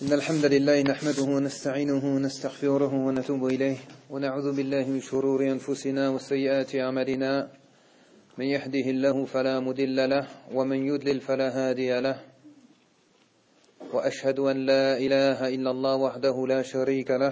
إن الحمد لله نحمده ونستعينه ونستغفره ونتوب إليه ونعوذ بالله من شرور أنفسنا وسيئات أعمالنا من يهده الله فلا مضل له ومن يضلل فلا هادي له وأشهد أن لا إله إلا الله وحده لا شريك له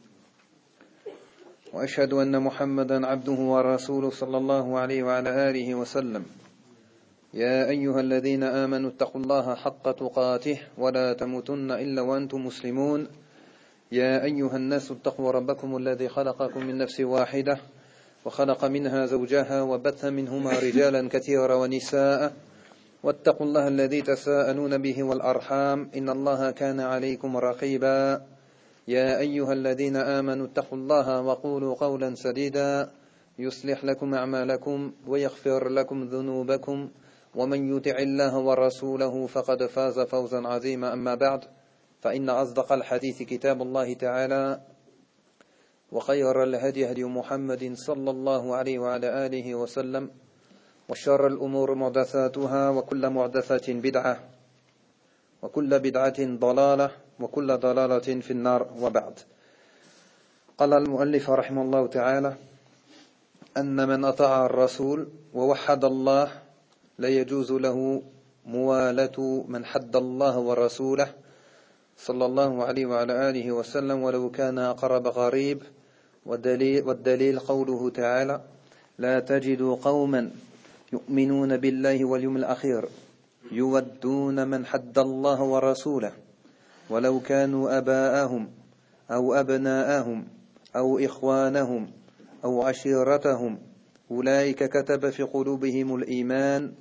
وأشهد أن محمدا عبده ورسوله صلى الله عليه وعلى آله وسلم يا أيها الذين آمنوا اتقوا الله حق تقاته ولا تموتن إلا وأنتم مسلمون يا أيها الناس اتقوا ربكم الذي خلقكم من نفس واحدة وخلق منها زوجها وبث منهما رجالا كثيرا ونساء واتقوا الله الذي تساءلون به والأرحام إن الله كان عليكم رقيبا يا أيها الذين آمنوا اتقوا الله وقولوا قولا سديدا يصلح لكم أعمالكم ويغفر لكم ذنوبكم ومن يطع الله ورسوله فقد فاز فوزا عظيما أما بعد فإن أصدق الحديث كتاب الله تعالى وخير الهدي هدي محمد صلى الله عليه وعلى آله وسلم وشر الأمور محدثاتها وكل محدثة بدعة وكل بدعة ضلالة وكل ضلالة في النار وبعد. قال المؤلف رحمه الله تعالى أن من أطاع الرسول ووحد الله لا يجوز له موالة من حد الله ورسوله صلى الله عليه وعلى آله وسلم ولو كان أقرب غريب. والدليل قوله تعالى لا تجد قوما يؤمنون بالله واليوم الأخير يودون من حد الله ورسوله ولو كانوا أباءهم أو أبناءهم أو إخوانهم أو عشيرتهم أولئك كتب في قلوبهم الإيمان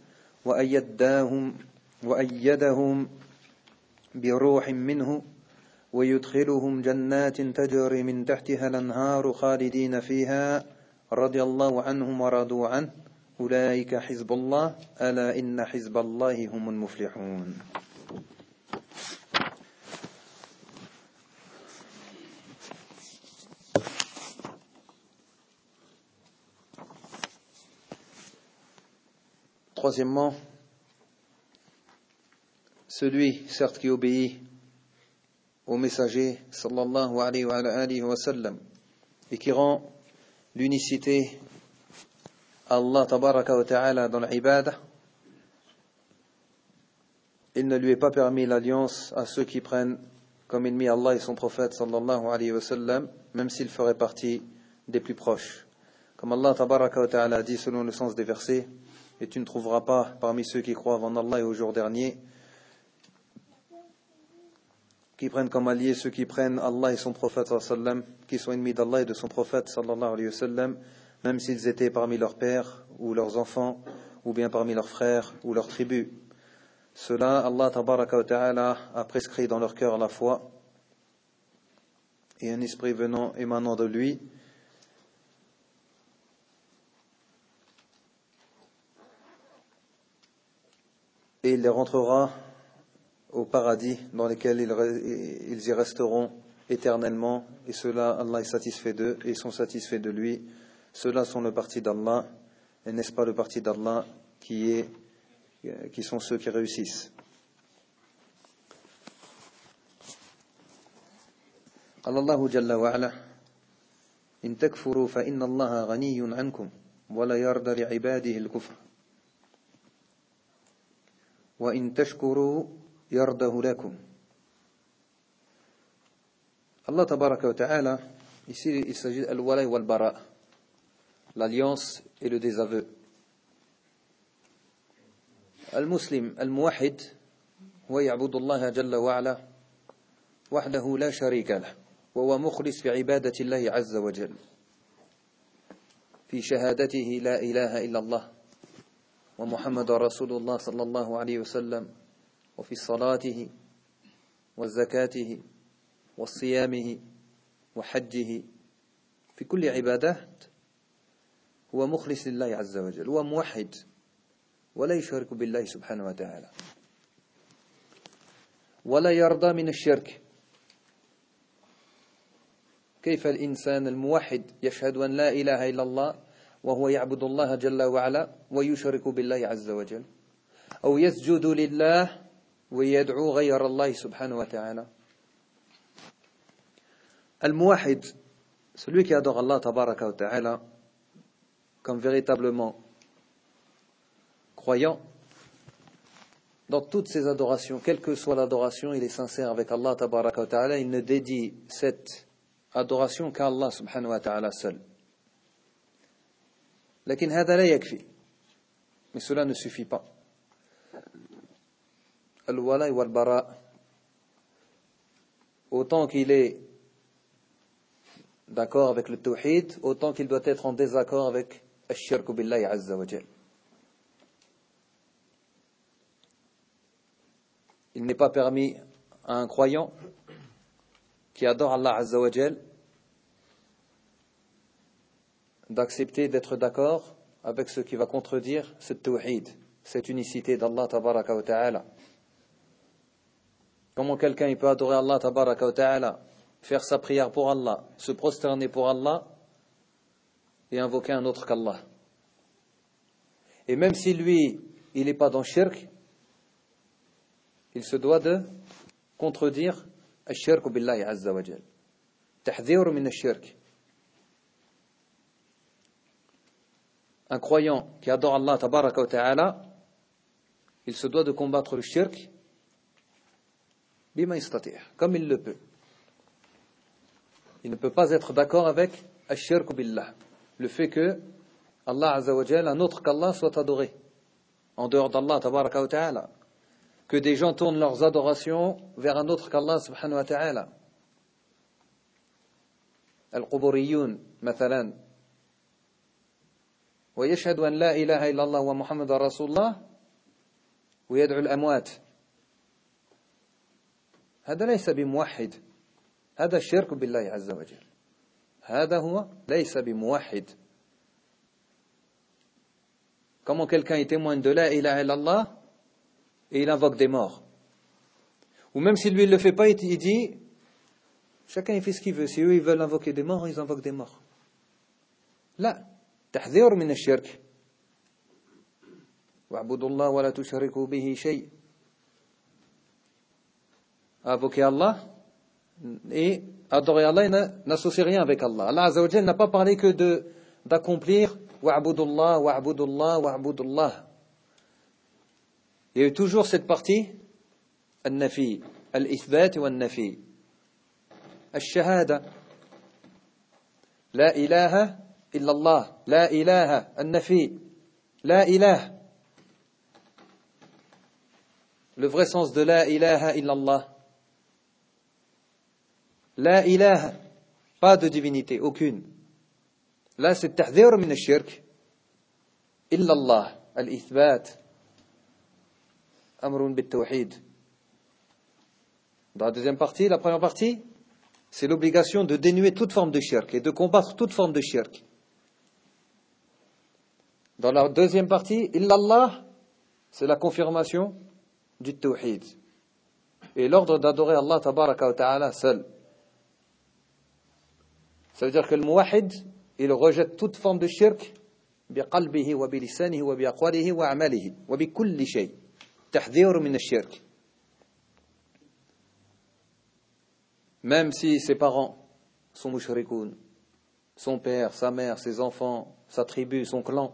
وأيدهم بروح منه ويدخلهم جنات تجري من تحتها الأنهار خالدين فيها رضي الله عنهم ورضوا عنه أولئك حزب الله ألا إن حزب الله هم المفلحون. Troisièmement, celui, certes, qui obéit au messager, sallallahu alayhi wa sallam, et qui rend l'unicité à Allah tabaraka wa ta'ala dans l'ibada, il ne lui est pas permis l'alliance à ceux qui prennent comme ennemi Allah et son prophète, sallallahu alayhi wa sallam, même s'ils feraient partie des plus proches. Comme Allah tabaraka wa ta'ala a dit selon le sens des versets, et tu ne trouveras pas parmi ceux qui croient en Allah et au jour dernier qui prennent comme alliés ceux qui prennent Allah et son prophète sallallahu alayhi wa sallam, qui sont ennemis d'Allah et de son prophète sallallahu alayhi wa sallam, même s'ils étaient parmi leurs pères ou leurs enfants ou bien parmi leurs frères ou leurs tribus. Cela, Allah tabaraka wa ta'ala a prescrit dans leur cœur la foi et un esprit émanant de lui. Et il les rentrera au paradis dans lequel ils y resteront éternellement. Et cela, Allah est satisfait d'eux et ils sont satisfaits de lui. Ceux-là sont le parti d'Allah. Et n'est-ce pas le parti d'Allah qui sont ceux qui réussissent. قال الله جل وعلا إن تكفروا فإن الله غني عنكم ولا يرضى لعباده الكفر وإن تشكروا يرضه لكم. Allah tabaraka wa ta'ala, ici il s'agit al-wala wal-bara, l'alliance et le désaveu. Al-muslim al-muwahhid huwa ya'budu Allah jalla wa ala wahdahu la sharika lahu wa huwa mukhlis fi ibadati Allah azza wa jalla fi shahadatihi la ilaha illa Allah ومحمد رسول الله صلى الله عليه وسلم وفي صلاته وزكاته وصيامه وحجه في كل عبادات هو مخلص لله عز وجل هو موحد ولا يشرك بالله سبحانه وتعالى ولا يرضى من الشرك. كيف الإنسان الموحد يشهد أن لا إله إلا الله وهو يعبد الله جل وعلا ويشرك بالله عز وجل أو يسجد لله ويدعو غير الله سبحانه وتعالى Al-Muwahid, celui qui adore Allah tabaraka wa ta'ala comme véritablement croyant, dans toutes ses adorations, quelle que soit l'adoration, il est sincère avec Allah tabaraka wa ta'ala, il ne dédie cette adoration qu'à Allah subhanahu wa ta'ala seul. لكن هذا لا يكفي, mais cela ne suffit pas. Al-Wala wal-Bara, autant qu'il est d'accord avec le tawhid, autant qu'il doit être en désaccord avec al-shirk billahi azza wa jal. Il n'est pas permis à un croyant qui adore Allah azza wa jal d'accepter d'être d'accord avec ce qui va contredire ce tawhid, cette unicité d'Allah tabaraka wa ta'ala. Comment quelqu'un il peut adorer Allah tabaraka wa ta'ala, faire sa prière pour Allah, se prosterner pour Allah et invoquer un autre qu'Allah. Et même si lui, il n'est pas dans shirk, il se doit de contredire al-shirk billahi azza wa jal. Tahdhir min al-shirk. Un croyant qui adore Allah tabaraka wa ta'ala, il se doit de combattre le shirk bima yastati', comme il le peut. Il ne peut pas être d'accord avec al-shirk billah, le fait que Allah azza wa jal, un autre qu'Allah, soit adoré en dehors d'Allah tabaraka wa ta'ala, que des gens tournent leurs adorations vers un autre qu'Allah subhanahu wa ta'ala. Al-Quburiyun مثلا ويشهد أن لا إله إلا الله ومحمد رسول الله ويدعو الأموات, هذا ليس بموحد, هذا الشرك بالله عز وجل, هذا هو ليس بموحد. Comment quelqu'un il témoigne de la ilaha illallah et il invoque des morts, ou même si lui il le fait pas, il dit chacun il fait ce qu'il veut, si eux ils veulent invoquer des morts, ils invoquent des morts. Là, تحذير من الشرك. واعبدوا الله ولا تشركوا به شيء. Invoquer Allah et adorer Allah et n'associer rien avec Allah. Allah Azza wa Jal n'a pas parlé que d'accomplir wa'budullah, wa'budullah, wa'budullah. Il y a eu toujours cette partie al-nafi, al-ithbat wa al-nafi. Al-shahada, la ilaha إلا الله, لا إله, النفي, لا إله. Le vrai sens de la ilaha illallah. La ilaha, pas de divinité, aucune. Là, c'est tahdhir min al-shirk. Illallah, al-ithbat. Amrun bit-tawhid. Dans la deuxième partie, la première partie, c'est l'obligation de dénuer toute forme de shirk et de combattre toute forme de shirk. Dans la deuxième partie, illallah, c'est la confirmation du tawhid et l'ordre d'adorer Allah tabaraka wa ta'ala seul. Ça veut dire que le muwahid, il rejette toute forme de shirk biqalbihi wa bilisanihi wa biaqwalihi wa amalihi wa bikulli shay. Tahdhir min ash-shirk. Même si ses parents sont mushrikoun, son père, sa mère, ses enfants, sa tribu, son clan.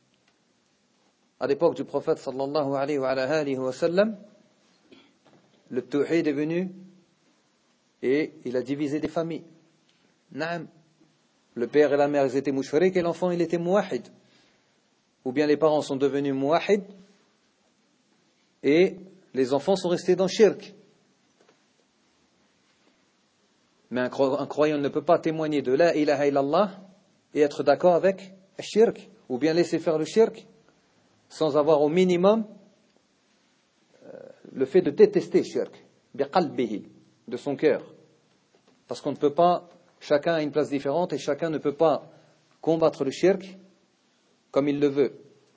À l'époque du prophète sallallahu alayhi wa sallam, le tawhid est venu et il a divisé des familles. Naam. Le père et la mère ils étaient mushrik et l'enfant il était muwahid. Ou bien les parents sont devenus muwahid et les enfants sont restés dans shirk. Mais un croyant ne peut pas témoigner de la ilaha illallah et être d'accord avec le shirk, ou bien laisser faire le shirk sans avoir au minimum le fait de détester shirk, biqalbihi, de son cœur. Parce qu'on ne peut pas, chacun a une place différente et chacun ne peut pas combattre le shirk comme il le veut.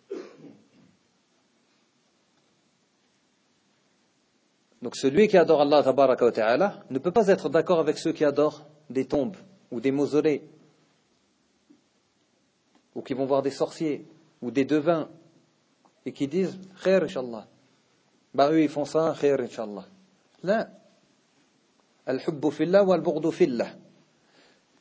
Donc celui qui adore Allah tabaraka wa ta'ala ne peut pas être d'accord avec ceux qui adorent des tombes ou des mausolées, ou qui vont voir des sorciers ou des devins et qui disent khair inshallah. Bah eux ils font ça, khair inshallah. Là, al-hubbu fillah wa al-bughdu fillah.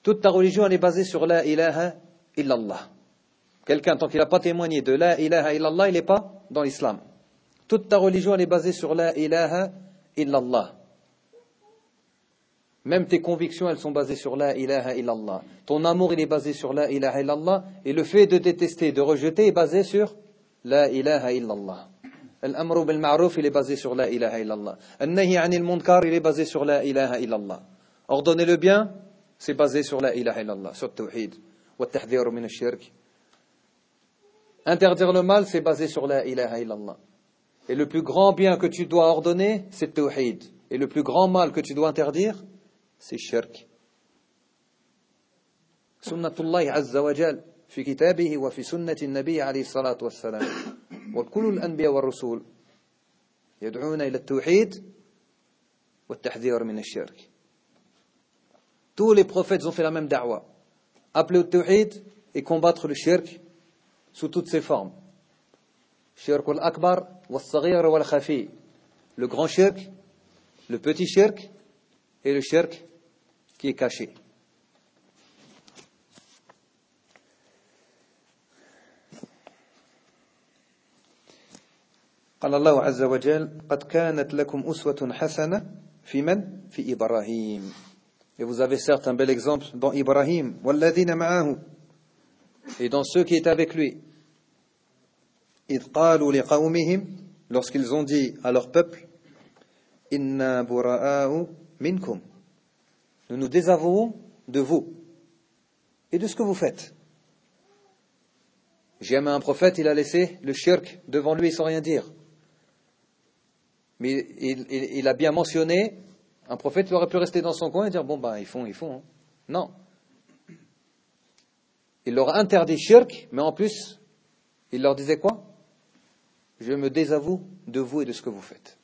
Toute ta religion, elle est basée sur la ilaha illallah. Quelqu'un, tant qu'il n'a pas témoigné de la ilaha illallah, il n'est pas dans l'islam. Toute ta religion, elle est basée sur la ilaha illallah. Même tes convictions, elles sont basées sur la ilaha illallah. Ton amour, il est basé sur la ilaha illallah. Et le fait de détester, de rejeter, est basé sur la ilaha illallah. L'amru bil ma'ruf, il est basé sur la ilaha illallah. Al-nahi anil munkar, il est basé sur la ilaha illallah. Ordonner le bien, c'est basé sur la ilaha illallah, sur le tawhid. Wa tahdhiru min ash-shirk. Interdire le mal, c'est basé sur la ilaha illallah. Et le plus grand bien que tu dois ordonner, c'est le tawhid. Et le plus grand mal que tu dois interdire, c'est shirk. Sunnatullah azza wa jal fi kitabihi wa fi sunnati an-nabi alayhi salatu wassalam. Wa kullu al-anbiya wa ar-rusul yad'una ila at-tawhid wa at-tahdhir min ash-shirk. Tous les prophètes ont fait la même da'wa. Appeler au tawhid et combattre le shirk sous toutes ses formes. Shirk al-akbar wal-saghir wal-khafi. Le grand shirk, le petit shirk et le shirk qui est caché. قال الله عز وجل قد كانت لكم أسوة حسنة في من؟ في إبراهيم. Et vous avez certes un bel exemple dans Ibrahim, والذين معه, et dans ceux qui étaient avec lui. إذ قالوا لقومهم, lorsqu'ils ont dit à leur peuple, إنا براء منكم, nous nous désavouons de vous et de ce que vous faites. Jamais un prophète, il a laissé le shirk devant lui sans rien dire. Mais il a bien mentionné, un prophète il aurait pu rester dans son coin et dire, bon bah ils font. Hein. Non. Il leur a interdit shirk, mais en plus, il leur disait quoi? Je me désavoue de vous et de ce que vous faites.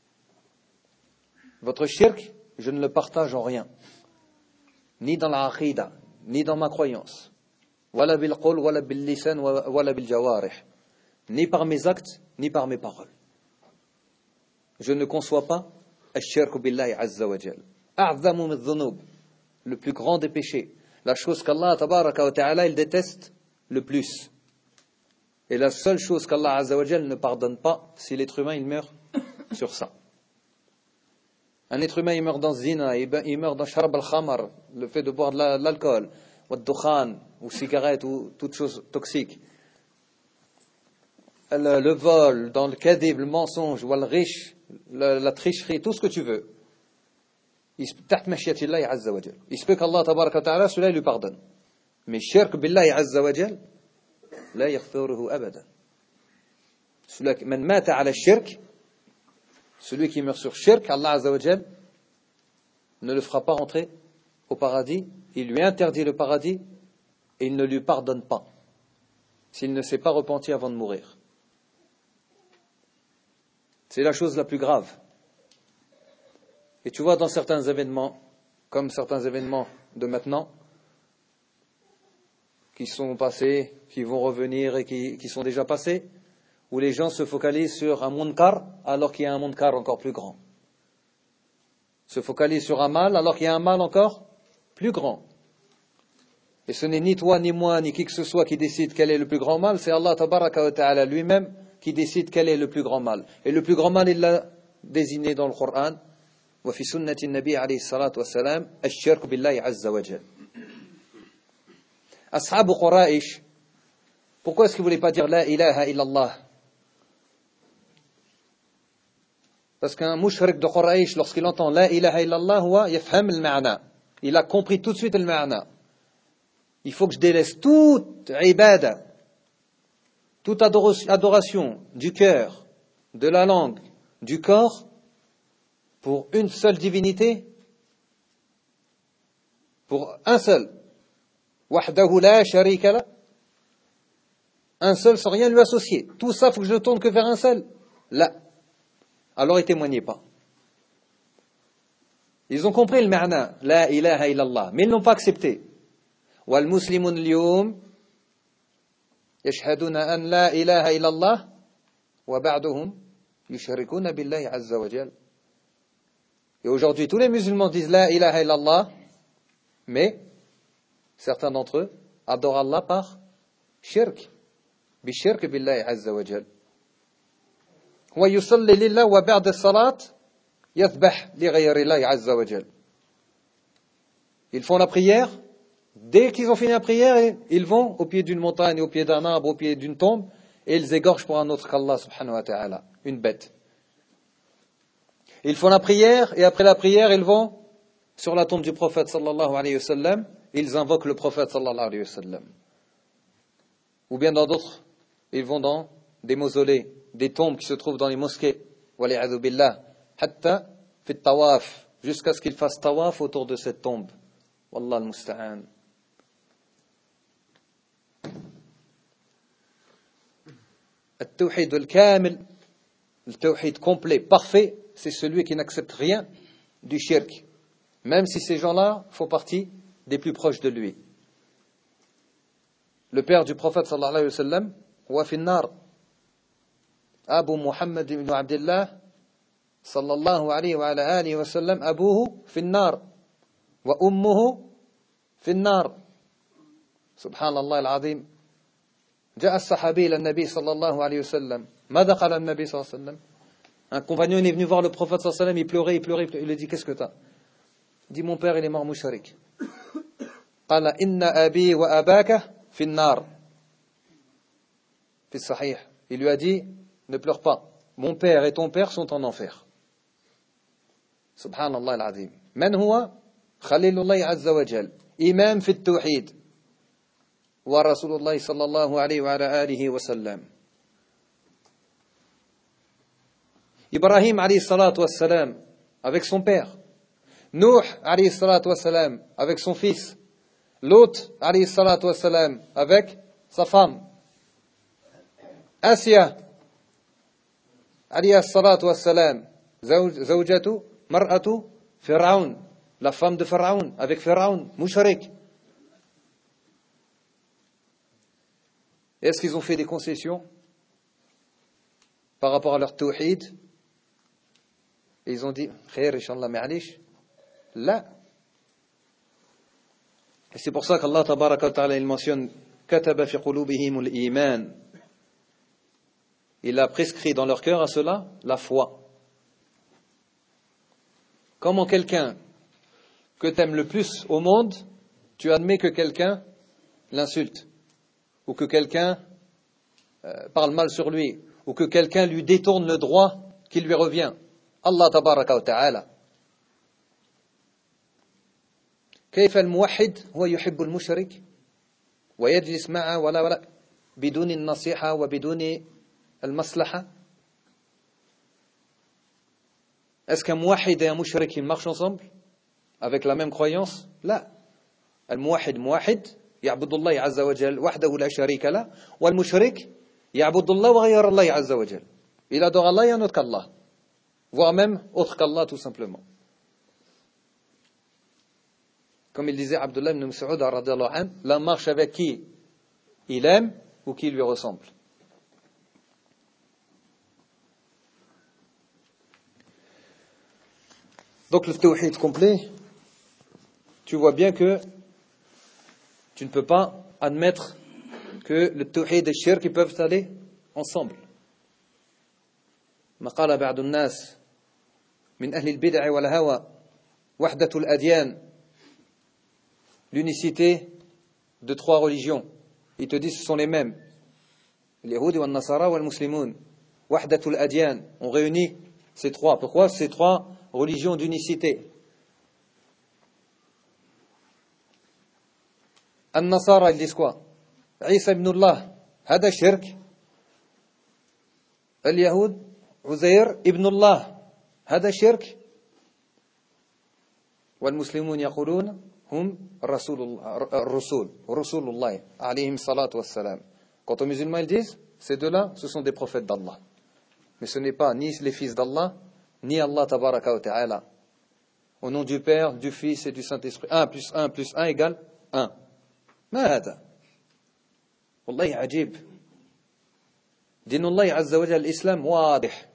Votre shirk, je ne le partage en rien. Ni dans la aqidah, ni dans ma croyance. Wala bil qul, wala bil lisan, wala bil jawarih. Ni par mes actes, ni par mes paroles. Je ne conçois pas ash-shirku billahi azza wa jal. A'zamu min dhunub, le plus grand des péchés. La chose qu'Allah tabaraka wa ta'ala il déteste le plus. Et la seule chose qu'Allah azza wa jal ne pardonne pas, si l'être humain il meurt sur ça. Un être humain, il meurt dans zina, il meurt dans sharab al-khamar, le fait de boire de l'alcool, ou de dukhan, ou cigarette, ou toute chose toxique. Le vol, dans le kadhib, le mensonge, ou le riche, la tricherie, tout ce que tu veux. Il se peut qu'Allah tabaraka wa ta'ala, celui-là, il lui pardonne. Mais shirk billahi azza wa jal, la yaghfiruhu abadan. Celui man mata ala shirk, celui qui meurt sur shirk, Allah azza wa jal ne le fera pas rentrer au paradis, il lui interdit le paradis et il ne lui pardonne pas s'il ne s'est pas repenti avant de mourir. C'est la chose la plus grave. Et tu vois dans certains événements, comme certains événements de maintenant, qui sont passés, qui vont revenir et qui sont déjà passés, où les gens se focalisent sur un munkar alors qu'il y a un munkar encore plus grand. Se focalisent sur un mal alors qu'il y a un mal encore plus grand. Et ce n'est ni toi, ni moi, ni qui que ce soit qui décide quel est le plus grand mal, c'est Allah tabaraka wa ta'ala lui-même qui décide quel est le plus grand mal. Et le plus grand mal, il l'a désigné dans le Coran. Wa fi sunnati an-nabi alayhi salatu wa salam, ash-shirk billahi azza wa jal. Ashabu Quraish, pourquoi est-ce qu'ils ne voulaient pas dire la ilaha illallah? Parce qu'un mushrik de Quraish, lorsqu'il entend la ilaha illallah, huwa yafham al-ma'na. Il a compris tout de suite le ma'na. Il faut que je délaisse toute ibada, toute adoration du cœur, de la langue, du corps, pour une seule divinité, pour un seul. Wahdahu la sharika la. Un seul sans rien lui associer. Tout ça, il faut que je ne tourne que vers un seul. Là. Alors ils ne témoignaient pas. Ils ont compris le ma'na, la ilaha illallah, mais ils n'ont pas accepté. Wal muslimun al-yawm yashhaduna an la ilaha illallah wa ba'duhum yushrikuna billahi azza wa jal. Et aujourd'hui, tous les musulmans disent la ilaha illallah, mais certains d'entre eux adorent Allah par shirk. Bishirk billahi azza wa jal. Wa yusalli lillah wa ba'da salat yathbah li ghayri Allah azza wa jal. Ils font la prière. Dès qu'ils ont fini la prière, ils vont au pied d'une montagne, au pied d'un arbre, au pied d'une tombe, et ils égorgent pour un autre qu'Allah subhanahu wa ta'ala, une bête. Ils font la prière, et après la prière, ils vont sur la tombe du prophète sallallahu alayhi wa sallam, ils invoquent le prophète sallallahu alayhi wa sallam. Ou bien dans d'autres, ils vont dans des mausolées, des tombes qui se trouvent dans les mosquées, wali'adhu billah, hatta fit tawaf, jusqu'à ce qu'ils fassent tawaf autour de cette tombe. Wallah al-musta'an. التوحيد الكامل, le tawhid complet, parfait, c'est celui qui n'accepte rien du shirk, même si ces gens-là font partie des plus proches de lui. Le père du prophète sallallahu alayhi wa sallam, wa fi an-nar, Abu Muhammad ibn Abdullah sallallahu alayhi wa alihi wa sallam, abuhu fi an-nar wa ummuhu fi an-nar. Subhanallah al-azim. جاء الصحابي إلى النبي صلى الله عليه وسلم. ماذا قال النبي صلى الله عليه وسلم? Un compagnon est venu voir le prophète sallallahu alayhi wa sallam, il pleurait, il pleurait, il lui dit qu'est-ce que t'as? Il dit mon père il est mort mushrik. قال إن أبي وأباك في النار. في الصحيح. Il lui a dit ne pleure pas. Mon père et ton père sont en enfer. Subhanallah al-azim. من هو؟ خليل الله عز وجل. إمام في التوحيد. ورسول الله صلى الله عليه وعلى آله وسلم. Ibrahim alayhi salatu wassalam avec son père. Nuh alayhi salatu wassalam avec son fils. Lot alayhi salatu wassalam avec sa femme. Asya alayhi salatu wassalam zawjatu mar'atu Pharaon, la femme de Pharaon avec Pharaon, mushrik. Est-ce qu'ils ont fait des concessions par rapport à leur tawhid? Et ils ont dit, khair, inshallah, ma'alish. Là. Et c'est pour ça qu'Allah tabaraka wa ta'ala, il mentionne, kataba fi qulubihim al-iman. Il a prescrit dans leur cœur à cela la foi. Comment quelqu'un que tu aimes le plus au monde, tu admets que quelqu'un l'insulte, ou que quelqu'un parle mal sur lui, ou que quelqu'un lui détourne le droit qui lui revient. Allah tabaraka wa ta'ala. كيف الموحد هو يحب المشرك ويجلس معه ولا بدون النصيحة وبدون المصلحة. Est-ce qu'un muwahid et un mushrik ils marchent ensemble avec la même croyance? لا. الموحد موحد يعبد الله عز وجل وحده لا شريك له, والمشرك يعبد الله وغير الله عز وجل. Il adore Allah et un autre qu'Allah, voire même autre qu'Allah tout simplement. Comme il disait Abdullah ibn Mas'ud radhiyallahu anhu, l'un marche avec qui il aime ou qui lui ressemble. Donc le tawhid complet, tu vois bien que tu ne peux pas admettre que le tawhid et le shirk peuvent aller ensemble. ما قال بعض الناس من أهل البدع والهوى وحدة الأديان, l'unicité de trois religions. Ils te disent que ce sont les mêmes. Les Yahudi, les Nasara et les Musulmans. Wahdatul Adyan. On réunit ces trois. Pourquoi? Ces trois religions d'unicité. An-Nasara, ils disent quoi? Isa ibn Allah. Hada shirk. Al-Yahud, Uzair ibn Allah. Hada shirk. والمسلمون يقولون هم رسول الله عليهم الصلاة والسلام. Quant aux musulmans, ils disent, ces deux-là, ce sont des prophètes d'Allah. Mais ce n'est pas ni les fils d'Allah, ni Allah tabaraka wa ta'ala. Au nom du Père, du Fils et du Saint-Esprit. 1 plus 1 plus 1 égale 1. ما هذا؟ والله عجيب. دين الله عز وجل الإسلام واضح.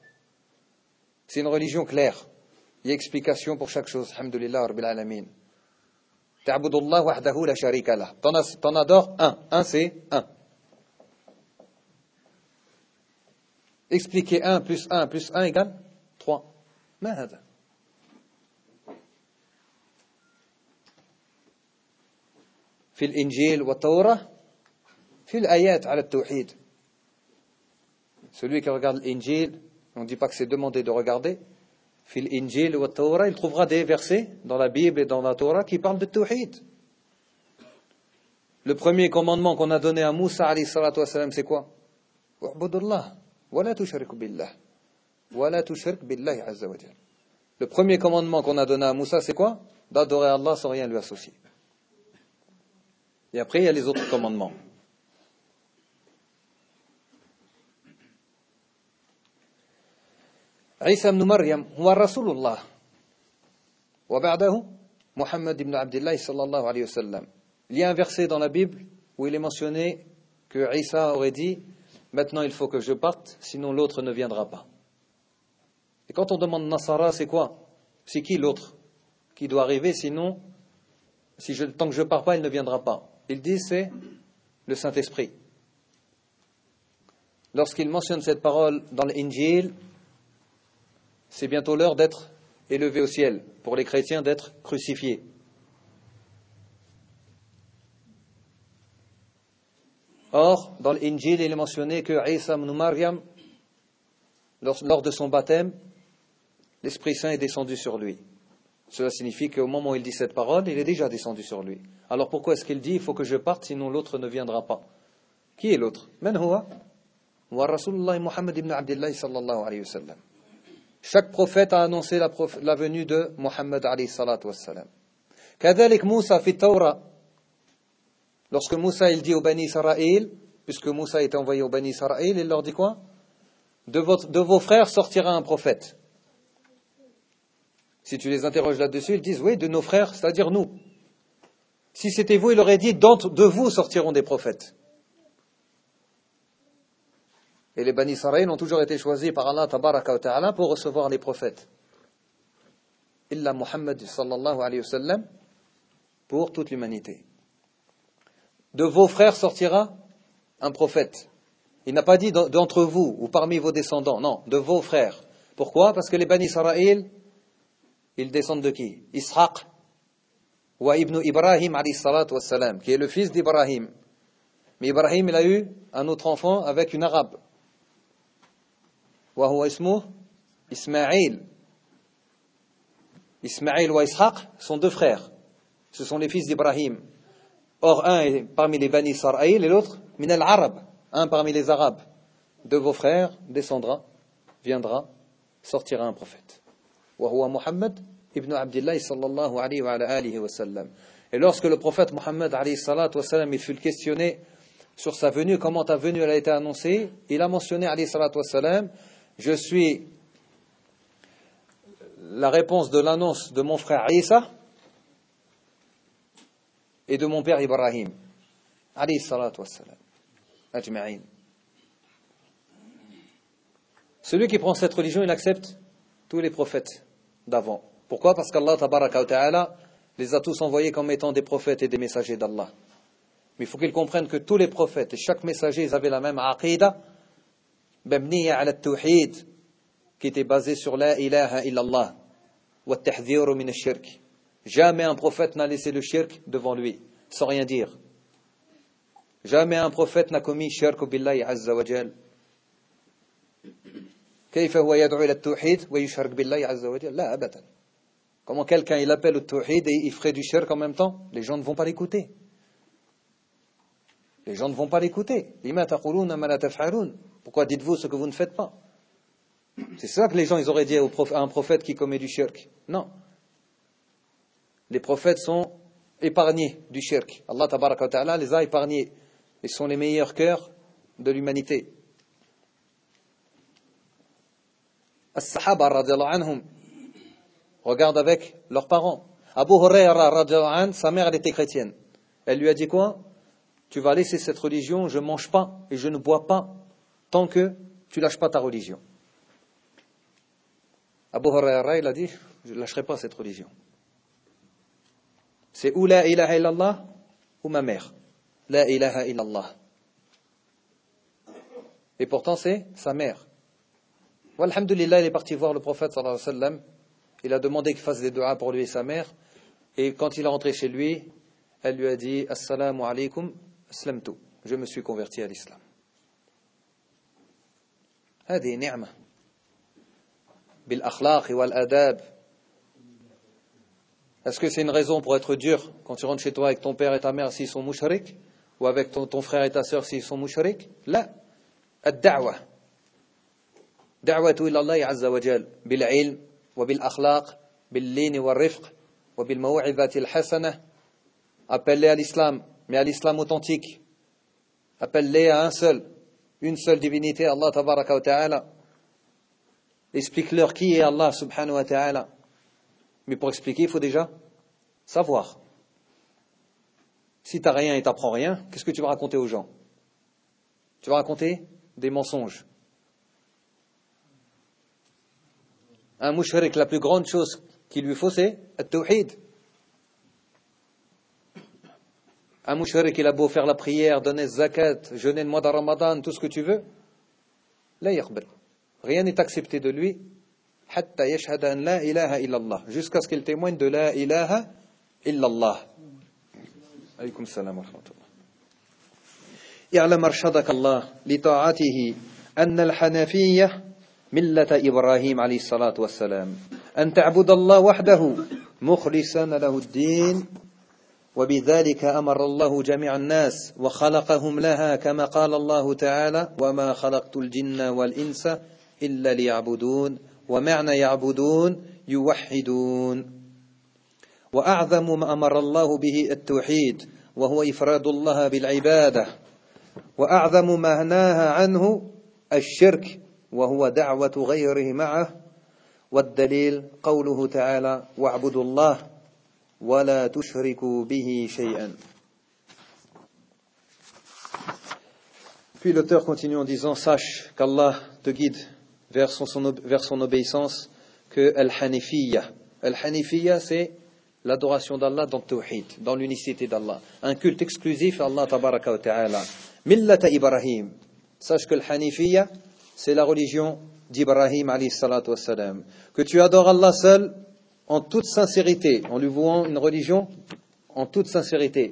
C'est une religion claire. Il y a explication pour chaque chose. Alhamdulillah Rabbil Alamin. Ta'budullah wahdahu la sharika lah. T'en adores un. Un, c'est un. Expliquer 1 plus 1 plus 1 égale 3. ما هذا؟ في الإنجيل والتوراة في الآيات على التوحيد. Celui qui regarde l'Injil, on ne dit pas que c'est demandé de regarder. في الإنجيل والتوراة, il trouvera des versets dans la Bible et dans la Torah qui parlent de tawhid. Le premier commandement qu'on a donné à Moussa alayhi salatu wassalam, c'est quoi? Wa'budullah wa la tushrik billah. Wa la tushrik billahi azza wa jalla. Le premier commandement qu'on a donné à Moussa, c'est quoi? D'adorer Allah sans rien lui associer. Et après, il y a les autres commandements. Isa ibn Maryam huwa Rasulullah. Wa ba'dahu Muhammad ibn Abdullah sallallahu alayhi wa sallam. Il y a un verset dans la Bible où il est mentionné que Isa aurait dit « Maintenant il faut que je parte, sinon l'autre ne viendra pas ». Et quand on demande Nasara, c'est quoi? C'est qui l'autre qui doit arriver, sinon, tant que je ne pars pas, il ne viendra pas. Ils disent c'est le Saint-Esprit. Lorsqu'ils mentionnent cette parole dans l'Injil, c'est bientôt l'heure d'être élevé au ciel, pour les chrétiens d'être crucifiés. Or, dans l'Injil, il est mentionné que Isa ibn Maryam, lors de son baptême, l'Esprit Saint est descendu sur lui. Cela signifie qu'au moment où il dit cette parole, il est déjà descendu sur lui. Alors pourquoi est-ce qu'il dit « Il faut que je parte, sinon l'autre ne viendra pas » ? Qui est l'autre ? Man huwa ? Wa Rasulullah Muhammad ibn Abdullah sallallahu alayhi wa sallam. Chaque prophète a annoncé la venue de Muhammad alayhi salatu wa sallam. Kadhalik Moussa fi Tawra. Lorsque Moussa il dit aux Bani Israël, puisque Moussa était envoyé aux Bani Israël, il leur dit quoi ? De vos frères sortira un prophète. Si tu les interroges là-dessus, ils disent, oui, de nos frères, c'est-à-dire nous. Si c'était vous, il aurait dit, de vous sortiront des prophètes. Et les Bani Israël ont toujours été choisis par Allah tabaraka wa ta'ala pour recevoir les prophètes. Illa Muhammad sallallahu alayhi wa sallam, pour toute l'humanité. De vos frères sortira un prophète. Il n'a pas dit d'entre vous ou parmi vos descendants, non, de vos frères. Pourquoi ? Parce que les Bani Israël, ils descendent de qui ? Ishaq wa ibn Ibrahim alayhi salatu wassalam, qui est le fils d'Ibrahim. Mais Ibrahim, il a eu un autre enfant avec une arabe. Wa huwa ismuh Ismaïl. Ismaïl wa Ishaq sont deux frères. Ce sont les fils d'Ibrahim. Or, un est parmi les Bani Israël et l'autre, min al-Arab, un parmi les Arabes. De vos frères descendra, viendra, sortira un prophète. Wa huwa Muhammad ibn Abdullah sallallahu alayhi wa alihi wa sallam. Et lorsque le prophète Muhammad alayhi salatu wa sallam, il fut questionné sur sa venue, comment ta venue elle a été annoncée, il a mentionné alayhi salatu wa sallam, je suis la réponse de l'annonce de mon frère Isa et de mon père Ibrahim. Alayhi salatu wa sallam. Ajma'in. Celui qui prend cette religion, il accepte tous les prophètes d'avant. Pourquoi ? Parce qu'Allah tabaraka wa ta'ala les a tous envoyés comme étant des prophètes et des messagers d'Allah. Mais il faut qu'ils comprennent que tous les prophètes et chaque messager, ils avaient la même aqidah, mabniya ala at-tawhid, qui était basée sur la ilaha illallah, wa at-tahdhiru min ash-shirk. Jamais un prophète n'a laissé le shirk devant lui, sans rien dire. Jamais un prophète n'a commis shirk billahi azza wa jal. كيف هو يدعو إلى التوحيد ويشرك بالله عز وجل؟ لا أبدا. Comment quelqu'un il appelle au tawhid et il ferait du shirk en même temps? Les gens ne vont pas l'écouter. Les gens ne vont pas l'écouter. لما تقولون ما لا تفعلون? Pourquoi dites-vous ce que vous ne faites pas? C'est ça que les gens ils auraient dit à un prophète qui commet du shirk. Non. Les prophètes sont épargnés du shirk. Allah tabaraka wa ta'ala les a épargnés. Ils sont les meilleurs cœurs de l'humanité. As-Sahaba radiyallahu anhum regardent avec leurs parents. Abu Huraira radiyallahu anhu, sa mère elle était chrétienne. Elle lui a dit quoi? Tu vas laisser cette religion, je ne mange pas et je ne bois pas tant que tu ne lâches pas ta religion. Abu Huraira il a dit, je ne lâcherai pas cette religion. c'est ou la ilaha illallah ou ma mère. La ilaha illallah. Et pourtant c'est sa mère. Alhamdulillah, il est parti voir le prophète sallallahu alayhi wa sallam. Il a demandé qu'il fasse des du'as pour lui et sa mère. Et quand il est rentré chez lui, elle lui a dit Assalamu alaikum, aslamtu. Je me suis converti à l'islam. هذه نعمة بالأخلاق والآداب. Est-ce que c'est une raison pour être dur quand tu rentres chez toi avec ton père et ta mère s'ils sont mouchriks, ou avec ton frère et ta sœur s'ils sont mouchriks? لا. الدعوة دعوة إلى الله عز وجل بالعلم وبالأخلاق باللين والرفق وبالموعظة الحسنة. Appelle-les à l'islam, mais à l'islam authentique. Appelle-les à une seule divinité, Allah tabaraka wa ta'ala. Explique-leur qui est Allah subhanahu wa ta'ala. Mais pour expliquer, il faut déjà savoir. Si tu n'as rien et tu n'apprends rien, qu'est-ce que tu vas raconter aux gens? Tu vas raconter des mensonges. Un mouchrik, la plus grande chose qu'il lui faut, c'est at-tawhid. Un mouchrik, il a beau faire la prière, donner zakat, jeûner le mois de Ramadan, tout ce que tu veux, la yaqbal. Rien n'est accepté de lui, hatta yashhada an la ilaha illallah, jusqu'à ce qu'il témoigne de la ilaha illallah. Alaykoum salam wa rahmatullah. اعلم أرشدك الله لطاعته أن الحنفية ملة إبراهيم عليه الصلاة والسلام أن تعبد الله وحده مخلصا له الدين وبذلك أمر الله جميع الناس وخلقهم لها كما قال الله تعالى وما خلقت الجن والإنس إلا ليعبدون ومعنى يعبدون يوحدون وأعظم ما أمر الله به التوحيد وهو إفراد الله بالعبادة وأعظم ما نهى عنه الشرك وهو دعوة غيره معه والدليل قوله تعالى واعبدوا الله ولا تشركوا به شيئا. Puis l'auteur continue en disant sache qu'Allah te guide vers son obéissance, que Al-Hanifiyya. Al-Hanifiyya, c'est l'adoration d'Allah dans le tawhid, dans l'unicité d'Allah. Un culte exclusif à Allah tabaraka wa ta'ala. Millata Ibrahim. Sache que l'Hanifiyya, c'est la religion d'Ibrahim alayhi salatu wassalam. Que tu adores Allah seul en toute sincérité, en lui vouant une religion en toute sincérité.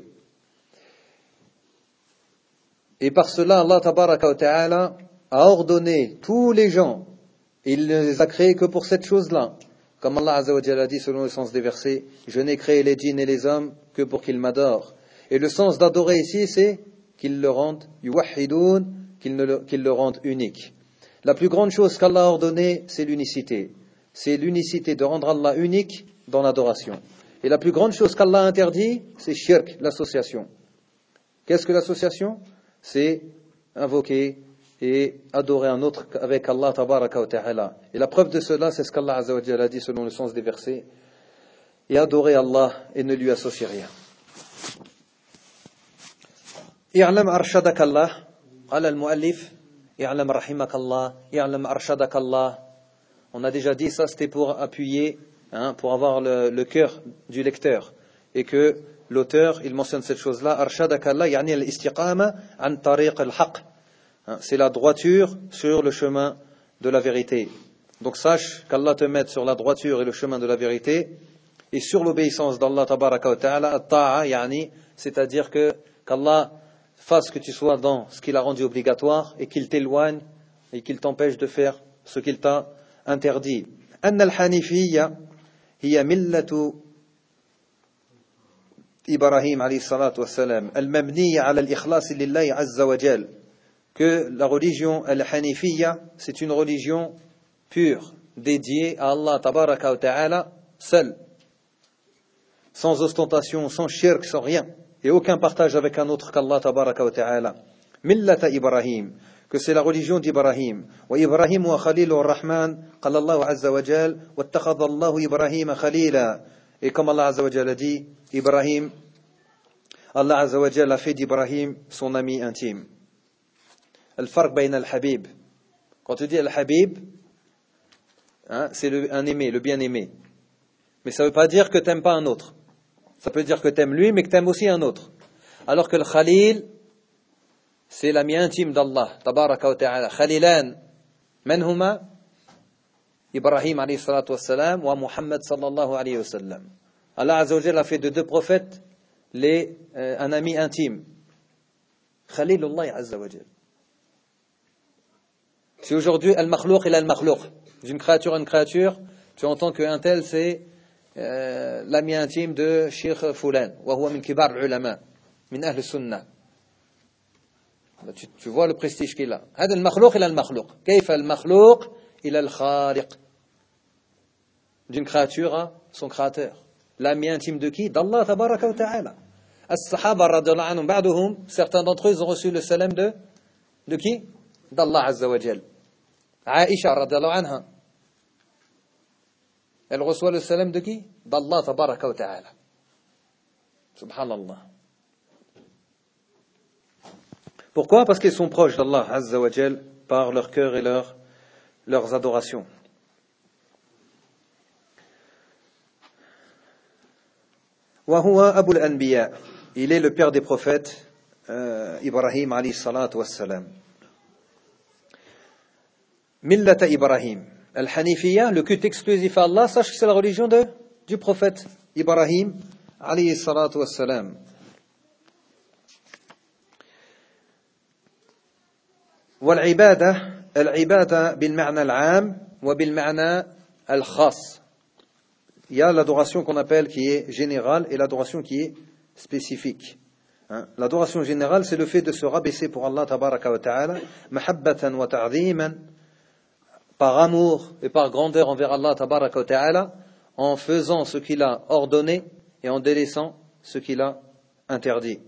Et par cela, Allah tabaraka wa ta'ala a ordonné tous les gens, il ne les a créés que pour cette chose-là. Comme Allah azza wa jalla a dit selon le sens des versets, je n'ai créé les djinns et les hommes que pour qu'ils m'adorent. Et le sens d'adorer ici, c'est qu'ils le rendent yuwahhidoun, qu'ils le rendent unique. La plus grande chose qu'Allah a ordonnée, c'est l'unicité. C'est l'unicité de rendre Allah unique dans l'adoration. Et la plus grande chose qu'Allah a interdit, c'est shirk, l'association. Qu'est-ce que l'association? C'est invoquer et adorer un autre avec Allah tabaraka wa ta'ala. Et la preuve de cela, c'est ce qu'Allah azza wa jalla a dit selon le sens des versets. Et adorer Allah et ne lui associer rien. i'lam arshadaka Allah, qala al-muallif, i'lam rahimaka Allah, i'lam arshadaka Allah. On a déjà dit ça, c'était pour appuyer, pour avoir le cœur du lecteur. Et que l'auteur, il mentionne cette chose-là, arshadaka Allah, yani al-istiqama an tariq al-haq. C'est la droiture sur le chemin de la vérité. Donc sache qu'Allah te mette sur la droiture et le chemin de la vérité et sur l'obéissance d'Allah tabaraka wa ta'ala, at-ta'a, yani, c'est-à-dire qu'Allah fasse que tu sois dans ce qu'il a rendu obligatoire et qu'il t'éloigne et qu'il t'empêche de faire ce qu'il t'a interdit. Anna al-hanifiyya hiya millatu Ibrahim alayhi salatu wa salam al-mabniya ala al-ikhlas lillahi azza wa jal. Que la religion al-hanifiyya, c'est une religion pure, dédiée à Allah tabaraka wa ta'ala seul, sans ostentation, sans shirk, sans rien, et aucun partage avec un autre qu'Allah tabaraka wa ta'ala. Millata Ibrahim, que c'est la religion d'Ibrahim. Wa Ibrahim wa Khalilur Rahman, qala Allah azza wa jal, wattakhadha Allah Ibrahim khalila. Et comme Allah azza wa jal a dit, Ibrahim, Allah azza wa jal a fait d'Ibrahim son ami intime. Al-farq bayna al-habib. Quand tu dis al-habib, c'est un aimé, le bien-aimé. Mais ça ne veut pas dire que tu n'aimes pas un autre. Ça peut dire que tu aimes lui, mais que tu aimes aussi un autre. Alors que le Khalil, c'est l'ami intime d'Allah, tabaraka wa ta'ala. Khalilan, man huma? Ibrahim alayhi salatu wassalam wa Muhammad sallallahu alayhi wa sallam. Allah Azza wa Jalla a fait de deux prophètes un ami intime. Khalilullah Azza wa Jalla. Si aujourd'hui, al-makhlouq il al-makhlouq, d'une créature à une créature, tu entends qu'un tel c'est l'ami intime de Sheikh Fulan, wa huwa min kibar ulama, min ahl sunnah. Tu vois le prestige qu'il a. هذا المخلوق إلى المخلوق. كيف المخلوق إلى الخالق. D'une créature à son créateur. L'ami intime de qui? D'Allah tabaraka wa ta'ala. As-sahaba radiyallahu anhum ba'duhum, certains d'entre eux ils ont reçu le salam de qui? D'Allah azza wa jal. Aïcha radiyallahu anha. Elle reçoit le salam de qui? D'Allah tabaraka wa ta'ala. Subhanallah. Pourquoi? Parce qu'ils sont proches d'Allah azza wa jal par leur cœur et leurs adorations. وهو أبو الأنبياء. Il est le père des prophètes, Ibrahim alayhi salatu wassalam. Millata Ibrahim. Al-Hanifiyya, le culte exclusif à Allah, sache que c'est la religion du prophète Ibrahim alayhi salatu wassalam. والعبادة العبادة بالمعنى العام وبالمعنى الخاص. Il y a l'adoration qu'on appelle qui est générale et l'adoration qui est spécifique. L'adoration générale, c'est le fait de se rabaisser pour Allah tabaraka wa ta'ala, mahabbatan wa ta'ziman, par amour et par grandeur envers Allah tabaraka wa ta'ala, en faisant ce qu'il a ordonné et en délaissant ce qu'il a interdit.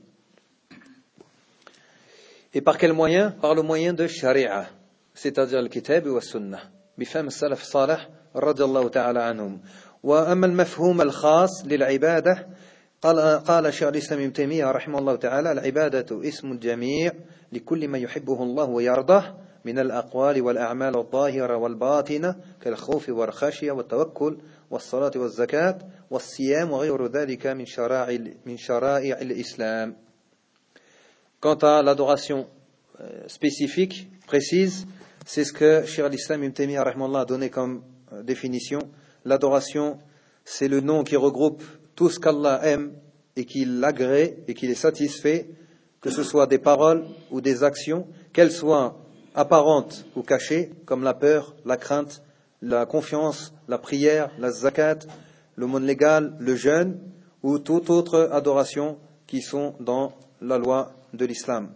Et par quel moyen? Par le moyen de sharia, c'est-à-dire le kitab wa sunnah, bifam salaf salih radiyallahu ta'ala anhum. وأما المفهوم الخاص للعبادة قال شيخ الإسلام ابن تيمية رحمه الله تعالى العبادة اسم الجميع لكل ما يحبه الله ويرضاه من الأقوال والأعمال الظاهرة والباطنة كالخوف والخشية والتوكل والصلاة والزكاة والصيام وغير ذلك من شرائع الإسلام. Quant à l'adoration spécifique, précise, c'est ce que Cheikh al-Islam Ibn Taymiyyah a donné comme définition. L'adoration, c'est le nom qui regroupe tout ce qu'Allah aime et qui l'agrée et qui les satisfait, que ce soit des paroles ou des actions, qu'elles soient apparentes ou cachées, comme la peur, la crainte, la confiance, la prière, la zakat, l'aumône légale, le jeûne ou toute autre adoration qui sont dans la loi de l'islam.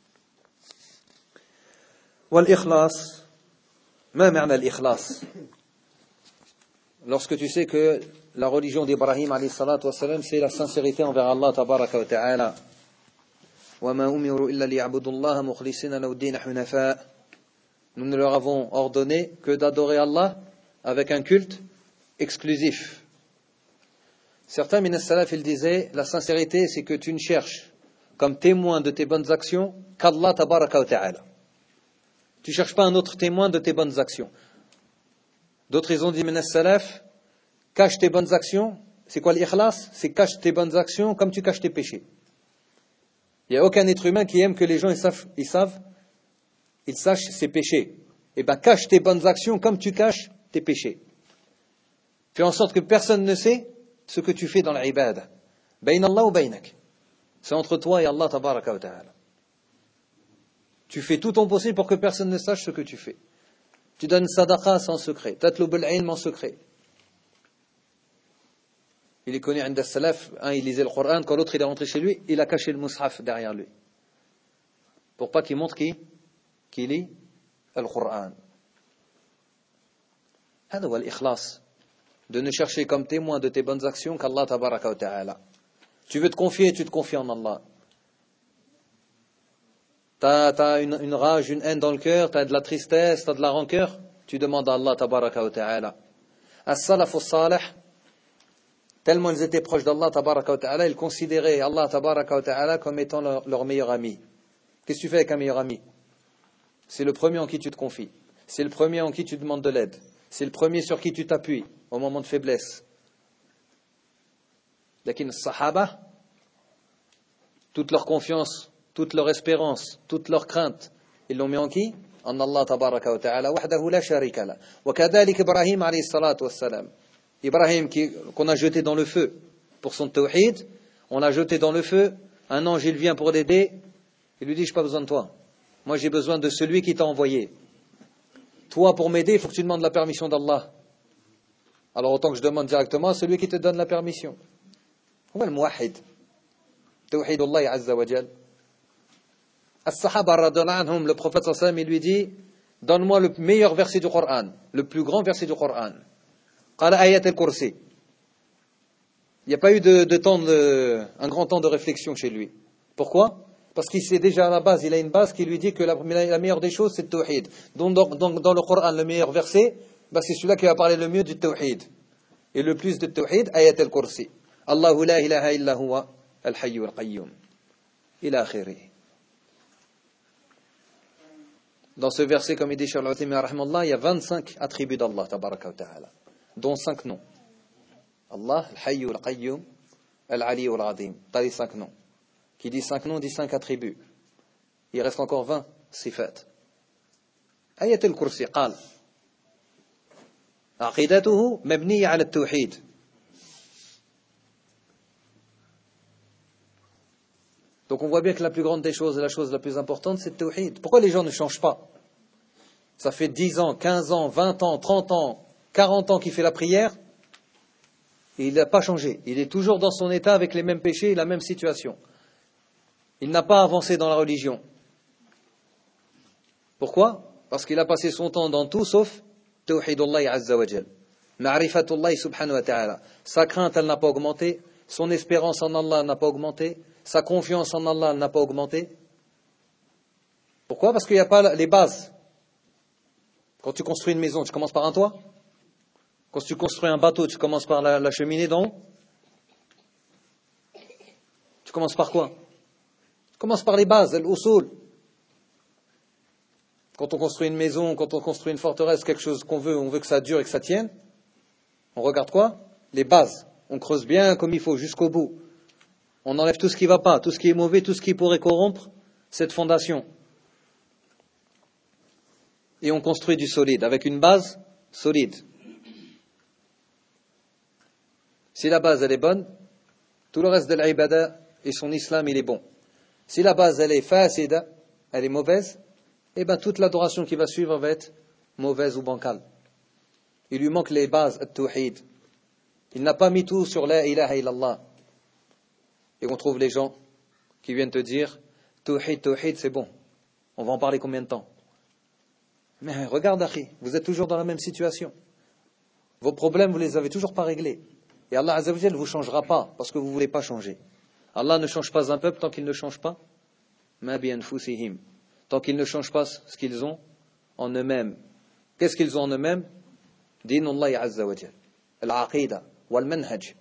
Wal-ikhlas, ma ma'na al-ikhlas? Lorsque tu sais que la religion d'Ibrahim alayhi salatu wassalam, c'est la sincérité envers Allah tabaraka wa ta'ala. وَمَا أُمِرُوا إِلَّا لِيَعْبُدُوا اللَّهَ مُخْلِصِينَ لَهُ الدِّينَ حُنَفَاءَ. Nous ne leur avons ordonné que d'adorer Allah avec un culte exclusif. Certains min as-salaf ils disaient la sincérité c'est que tu ne cherches comme témoin de tes bonnes actions qu'Allah tabaraka wa ta'ala. Tu ne cherches pas un autre témoin de tes bonnes actions. D'autres, ils ont dit, min as-salaf, cache tes bonnes actions. C'est quoi l'ikhlas? C'est cache tes bonnes actions comme tu caches tes péchés. Il n'y a aucun être humain qui aime que les gens ils sachent ses péchés. Eh bien, cache tes bonnes actions comme tu caches tes péchés. Fais en sorte que personne ne sait ce que tu fais dans l'ibad. Bayn Allah ou baynak. C'est entre toi et Allah tabaraka wa ta'ala. Tu fais tout ton possible pour que personne ne sache ce que tu fais. Tu donnes sadaqa sans secret, tatlub al-ilm en secret. Il est connu عند السلف, il lisait le Coran, quand l'autre il est rentré chez lui, il a caché le mushaf derrière lui. Pour pas qu'il montre qui lit le Coran. هذا هو الإخلاص. De ne chercher comme témoin de tes bonnes actions qu'Allah tabaraka wa ta'ala. Tu veux te confier, tu te confies en Allah. T'as une rage, une haine dans le cœur, t'as de la tristesse, t'as de la rancœur, tu demandes à Allah tabaraka wa ta'ala. As-salaf as-salih, tellement ils étaient proches d'Allah tabaraka wa ta'ala, ils considéraient Allah tabaraka wa ta'ala comme étant leur meilleur ami. Qu'est-ce que tu fais avec un meilleur ami? C'est le premier en qui tu te confies. C'est le premier en qui tu demandes de l'aide. C'est le premier sur qui tu t'appuies au moment de faiblesse. Lakin Sahaba, toute leur confiance, toute leur espérance, toute leur crainte, ils l'ont mis en qui? En Allah tabaraka wa ta'ala, wahdahu la sharika la. Wa kadhalik Ibrahim alayhi salatu wassalam. Ibrahim qu'on a jeté dans le feu pour son tawhid, on l'a jeté dans le feu, un ange il vient pour l'aider, il lui dit, j'ai pas besoin de toi. Moi j'ai besoin de celui qui t'a envoyé. Toi pour m'aider, il faut que tu demandes la permission d'Allah. Alors autant que je demande directement à celui qui te donne la permission. هو الموحد توحيد الله عز وجل. As-Sahaba radhiyallahu anhum, le prophète sallallahu alayhi wa sallam, il lui dit, donne-moi le meilleur verset du Coran, le plus grand verset du Coran. Qala ayat al-kursi. Il n'y a pas eu un grand temps de réflexion chez lui. Pourquoi? Parce qu'il sait déjà à la base, il a une base qui lui dit que la meilleure des choses c'est le tawhid. Donc dans le Coran, le meilleur verset, c'est celui-là qui va parler le mieux du tawhid. Et le plus de tawhid, ayat al-kursi. Allahu la ilaha illa huwa al-hayyu al-qayyum. Ila akhirih. Dans ce verset, comme il dit Cheikh Al-Uthaymin rahimahullah, il y a 25 attributs d'Allah tabaraka wa ta'ala, dont 5 noms. Allah, al-hayyu al-qayyum, al-ali al-azim. T'as dit 5 noms. Qui dit 5 noms dit 5 attributs. Il reste encore 20 sifat. Ayat al-kursi قال عقيدته مبنية على التوحيد. Donc on voit bien que la plus grande des choses et la chose la plus importante, c'est le tawhid. Pourquoi les gens ne changent pas? Ça fait 10 ans, 15 ans, 20 ans, 30 ans, 40 ans qu'il fait la prière, et il n'a pas changé. Il est toujours dans son état avec les mêmes péchés et la même situation. Il n'a pas avancé dans la religion. Pourquoi? Parce qu'il a passé son temps dans tout sauf tawhidullah azza wa jal. Ma'rifatullah subhanahu wa ta'ala. Sa crainte, elle n'a pas augmenté. Son espérance en Allah n'a pas augmenté. Sa confiance en Allah n'a pas augmenté. Pourquoi? Parce qu'il n'y a pas les bases. Quand tu construis une maison, tu commences par un toit. Quand tu construis un bateau, tu commences par la cheminée d'en haut. Tu commences par quoi? Tu commences par les bases, al-usul. Quand on construit une maison, quand on construit une forteresse, quelque chose qu'on veut, on veut que ça dure et que ça tienne. On regarde quoi? Les bases. On creuse bien comme il faut, jusqu'au bout. On enlève tout ce qui ne va pas, tout ce qui est mauvais, tout ce qui pourrait corrompre cette fondation. Et on construit du solide, avec une base solide. Si la base elle est bonne, tout le reste de l'ibada et son islam il est bon. Si la base elle est fasida, elle est mauvaise, eh bien toute l'adoration qui va suivre va être mauvaise ou bancale. Il lui manque les bases, at-tawhid. Il n'a pas mis tout sur la ilaha illallah. Et on trouve les gens qui viennent te dire tawhid, tawhid, c'est bon. On va en parler combien de temps? Mais regarde, akhi, vous êtes toujours dans la même situation. Vos problèmes, vous ne les avez toujours pas réglés. Et Allah Azza wa Jal ne vous changera pas parce que vous ne voulez pas changer. Allah ne change pas un peuple tant qu'il ne change pas ma bi anfusihim. Tant qu'ils ne changent pas ce qu'ils ont en eux-mêmes. Qu'est-ce qu'ils ont en eux-mêmes? Din Allah Azza wa Jal. Al-aqida wal-manhaj.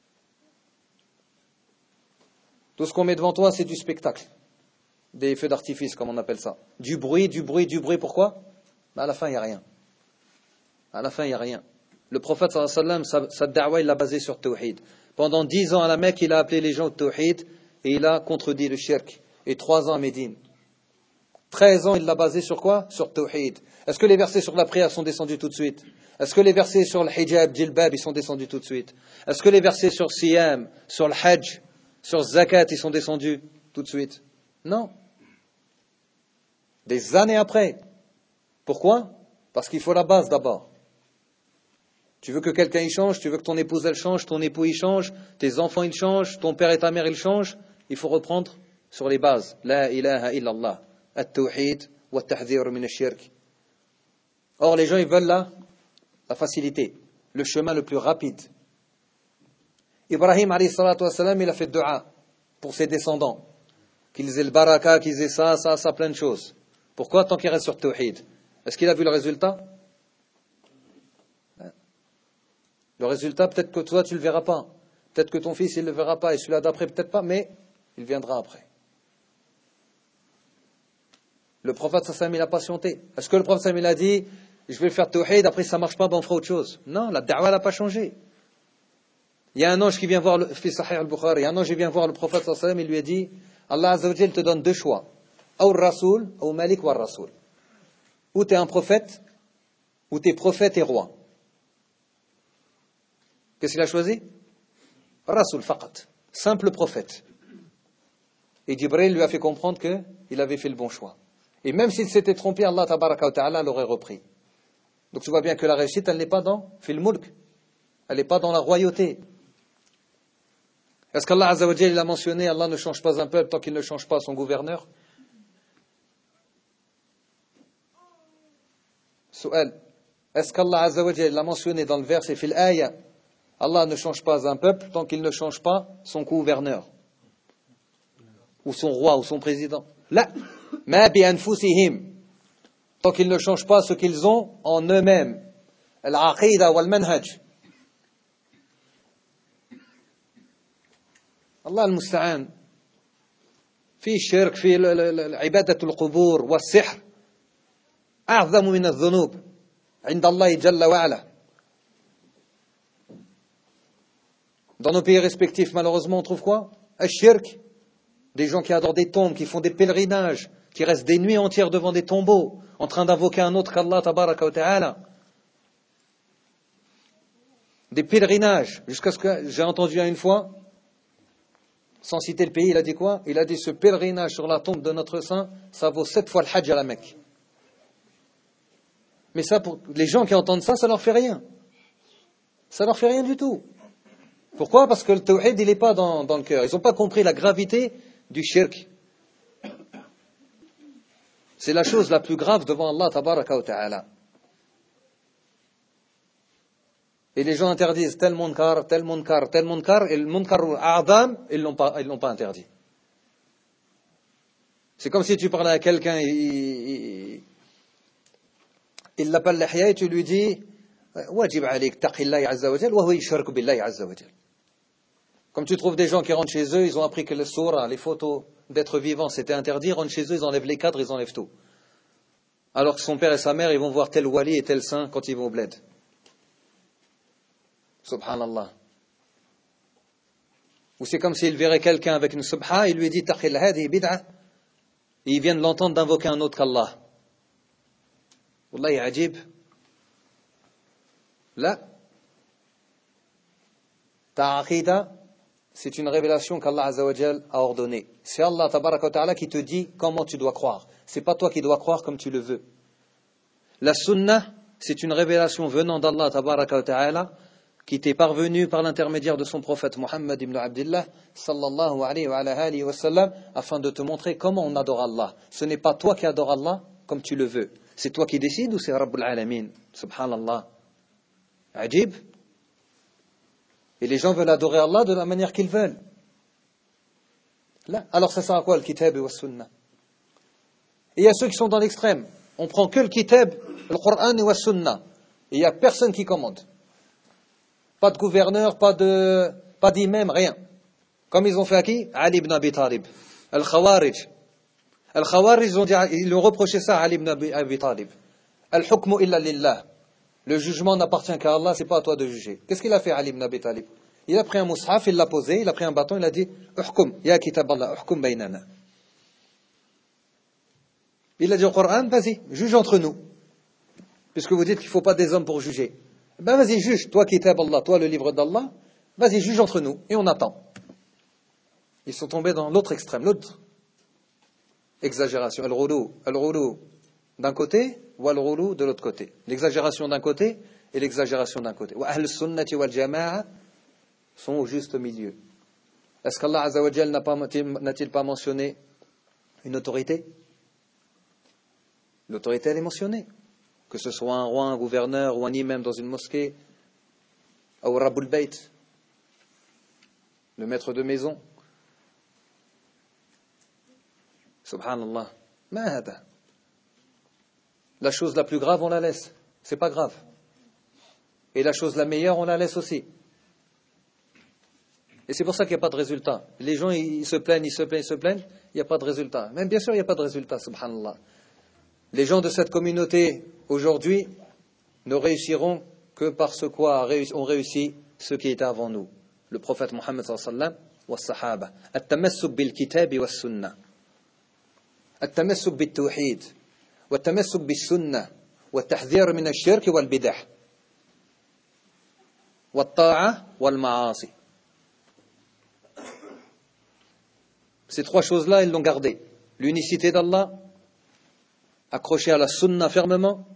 Tout ce qu'on met devant toi, c'est du spectacle. Des feux d'artifice, comme on appelle ça. Du bruit, du bruit, du bruit. Pourquoi? À la fin, il n'y a rien. À la fin, il n'y a rien. Le prophète, sallallahu alayhi wa sallam, sa da'wa, il l'a basé sur Tawhid. Pendant 10 ans à la Mecque, il a appelé les gens au Tawhid et il a contredit le shirk. Et 3 ans à Médine. 13 ans, il l'a basé sur quoi? Sur Tawhid. Est-ce que les versets sur la prière sont descendus tout de suite? Est-ce que les versets sur le hijab, djilbab, ils sont descendus tout de suite? Est-ce que les versets sur Siyam, sur le Hajj, sur Zakat, ils sont descendus tout de suite? Non. Des années après. Pourquoi? Parce qu'il faut la base d'abord. Tu veux que quelqu'un y change, tu veux que ton épouse elle change, ton époux il change, tes enfants ils changent, ton père et ta mère ils changent, il faut reprendre sur les bases. La ilaha illallah, at-tawhid wa at-tahdhir min ash-shirk. Or les gens ils veulent la facilité, le chemin le plus rapide. Ibrahim alayhi salatu wa salam, il a fait dua pour ses descendants, qu'ils aient le baraka, qu'ils aient ça, plein de choses. Pourquoi? Tant qu'il reste sur tawhid. Est-ce qu'il a vu le résultat? Le résultat, peut-être que toi, tu ne le verras pas. Peut-être que ton fils, il ne le verra pas. Et celui-là d'après, peut-être pas, mais il viendra après. Le prophète sallam, il a patienté. Est-ce que le prophète sallam, il a dit, je vais faire tawhid, après ça ne marche pas, ben on fera autre chose? Non, la da'wa n'a pas changé. Il y a un ange qui vient voir le fils Sahih al-Bukhari, il y a un ange qui vient voir le prophète sallallahu alayhi wa sallam, il lui a dit, Allah Azza wa Jal te donne deux choix. Ou Rasoul, ou Malik wa Rasoul. Ou tu es un prophète, ou tu es prophète et roi. Qu'est-ce qu'il a choisi? Rasoul faqat. Simple prophète. Et Jibril lui a fait comprendre qu'il avait fait le bon choix. Et même s'il s'était trompé, Allah tabaraka wa ta'ala l'aurait repris. Donc tu vois bien que la réussite, elle n'est pas dans fil mulk. Elle n'est pas dans la royauté. Est-ce qu'Allah Azza wa Jal, il a mentionné, Allah ne change pas un peuple tant qu'il ne change pas son gouverneur? Sou'al. Est-ce qu'Allah Azza wa Jal l'a mentionné dans le verset fil aya, Allah ne change pas un peuple tant qu'il ne change pas son gouverneur, ou son roi, ou son président? Là, ma bi anfusihim, tant qu'ils ne changent pas ce qu'ils ont en eux-mêmes. Al-aqida wal-manhaj. Allah al-musta'an. في الشرك في عبادة القبور والسحر أعظم من الذنوب عند الله جل وعلا. Dans nos pays respectifs, malheureusement, on trouve quoi? Al-shirk, des gens qui adorent des tombes, qui font des pèlerinages, qui restent des nuits entières devant des tombeaux, en train d'invoquer un autre qu'Allah tabaraka wa ta'ala. Des pèlerinages, jusqu'à ce que j'ai entendu une fois, sans citer le pays, il a dit quoi? Il a dit ce pèlerinage sur la tombe de notre saint, ça vaut 7 fois le hajj à la Mecque. Mais ça, pour les gens qui entendent ça, ça leur fait rien. Ça leur fait rien du tout. Pourquoi? Parce que le tawhid, il n'est pas dans le cœur. Ils n'ont pas compris la gravité du shirk. C'est la chose la plus grave devant Allah tabaraka wa ta'ala. Et les gens interdisent tel munkar, tel munkar, tel munkar, et le munkar al-a'dam, ils l'ont pas interdit. C'est comme si tu parlais à quelqu'un, il l'appelle l'ihya et tu lui dis wajib alik taqillahi azza wa jal wa huwa yushriku billahi azza wa jal. Comme tu trouves des gens qui rentrent chez eux, ils ont appris que le surah, les photos d'êtres vivants, c'était interdit, ils rentrent chez eux, ils enlèvent les cadres, ils enlèvent tout. Alors que son père et sa mère, ils vont voir tel wali et tel saint quand ils vont au bled. Subhanallah. Ou c'est comme s'il verrait quelqu'un avec une subha, il lui dit taqil hadi bid'a, et ils viennent l'entendre d'invoquer un autre qu'Allah. Wallahi ajib. Là, ta aqida, c'est une révélation qu'Allah Azza wa Jal a ordonnée. C'est Allah tabaraka wa ta'ala qui te dit comment tu dois croire. C'est pas toi qui dois croire comme tu le veux. La sunnah, c'est une révélation venant d'Allah tabaraka wa ta'ala qui t'est parvenue par l'intermédiaire de son prophète Muhammad ibn Abdullah sallallahu alayhi wa sallam afin de te montrer comment on adore Allah. Ce n'est pas toi qui adore Allah comme tu le veux. C'est toi qui décides ou c'est Rabbul Alamin? Subhanallah. Ajib. Et les gens veulent adorer Allah de la manière qu'ils veulent. Là. Alors ça sert à quoi le kitab et la sunna? Et il y a ceux qui sont dans l'extrême. On prend que le kitab, le Coran et la sunna. Et il n'y a personne qui commande. Pas de gouverneur, pas d'imam, rien. Comme ils ont fait à qui? Ali ibn Abi Talib. Al-Khawarij. Al-Khawarij, ils ont reproché ça à Ali ibn Abi Talib. Al-Hukmu illa lillah. Le jugement n'appartient qu'à Allah, c'est pas à toi de juger. Qu'est-ce qu'il a fait Ali ibn Abi Talib? Il a pris un mushaf, il l'a posé, il a pris un bâton, il a dit Uhkum, ya kitab Allah, uhkum baynana. Il a dit au Coran, vas-y, juge entre nous. Puisque vous dites qu'il ne faut pas des hommes pour juger. Ben vas-y, juge, toi kitab Allah, toi le livre d'Allah, vas-y, juge entre nous, et on attend. Ils sont tombés dans l'autre extrême, l'autre exagération. Al-Ghulu d'un côté, ou al-Ghulu de l'autre côté. L'exagération d'un côté et l'exagération d'un côté. Wa ahl sunnati wal jama'a sont au juste milieu. Est-ce qu'Allah Azza wa Jal n'a-t-il pas mentionné une autorité? L'autorité, elle est mentionnée. Que ce soit un roi, un gouverneur ou un imam dans une mosquée, ou Rabbul Bayt, le maître de maison. Subhanallah. Ma hada. La chose la plus grave, on la laisse. C'est pas grave. Et la chose la meilleure, on la laisse aussi. Et c'est pour ça qu'il n'y a pas de résultat. Les gens, ils se plaignent, il n'y a pas de résultat. Même bien sûr, il n'y a pas de résultat, subhanallah. Les gens de cette communauté, aujourd'hui, ne réussiront que par ce quoi ont réussi ceux qui étaient avant nous. le prophète Mohammed sallallahu alayhi wa sallam, والصحابة التمسك بالكتاب والسنة التمسك بالتوحيد والتمسك بالسنة والتحذير من الشرك والبدع والطاعة والمعاصي. Ces trois choses-là, ils l'ont gardé. L'unicité d'Allah, accroché à la sunna fermement,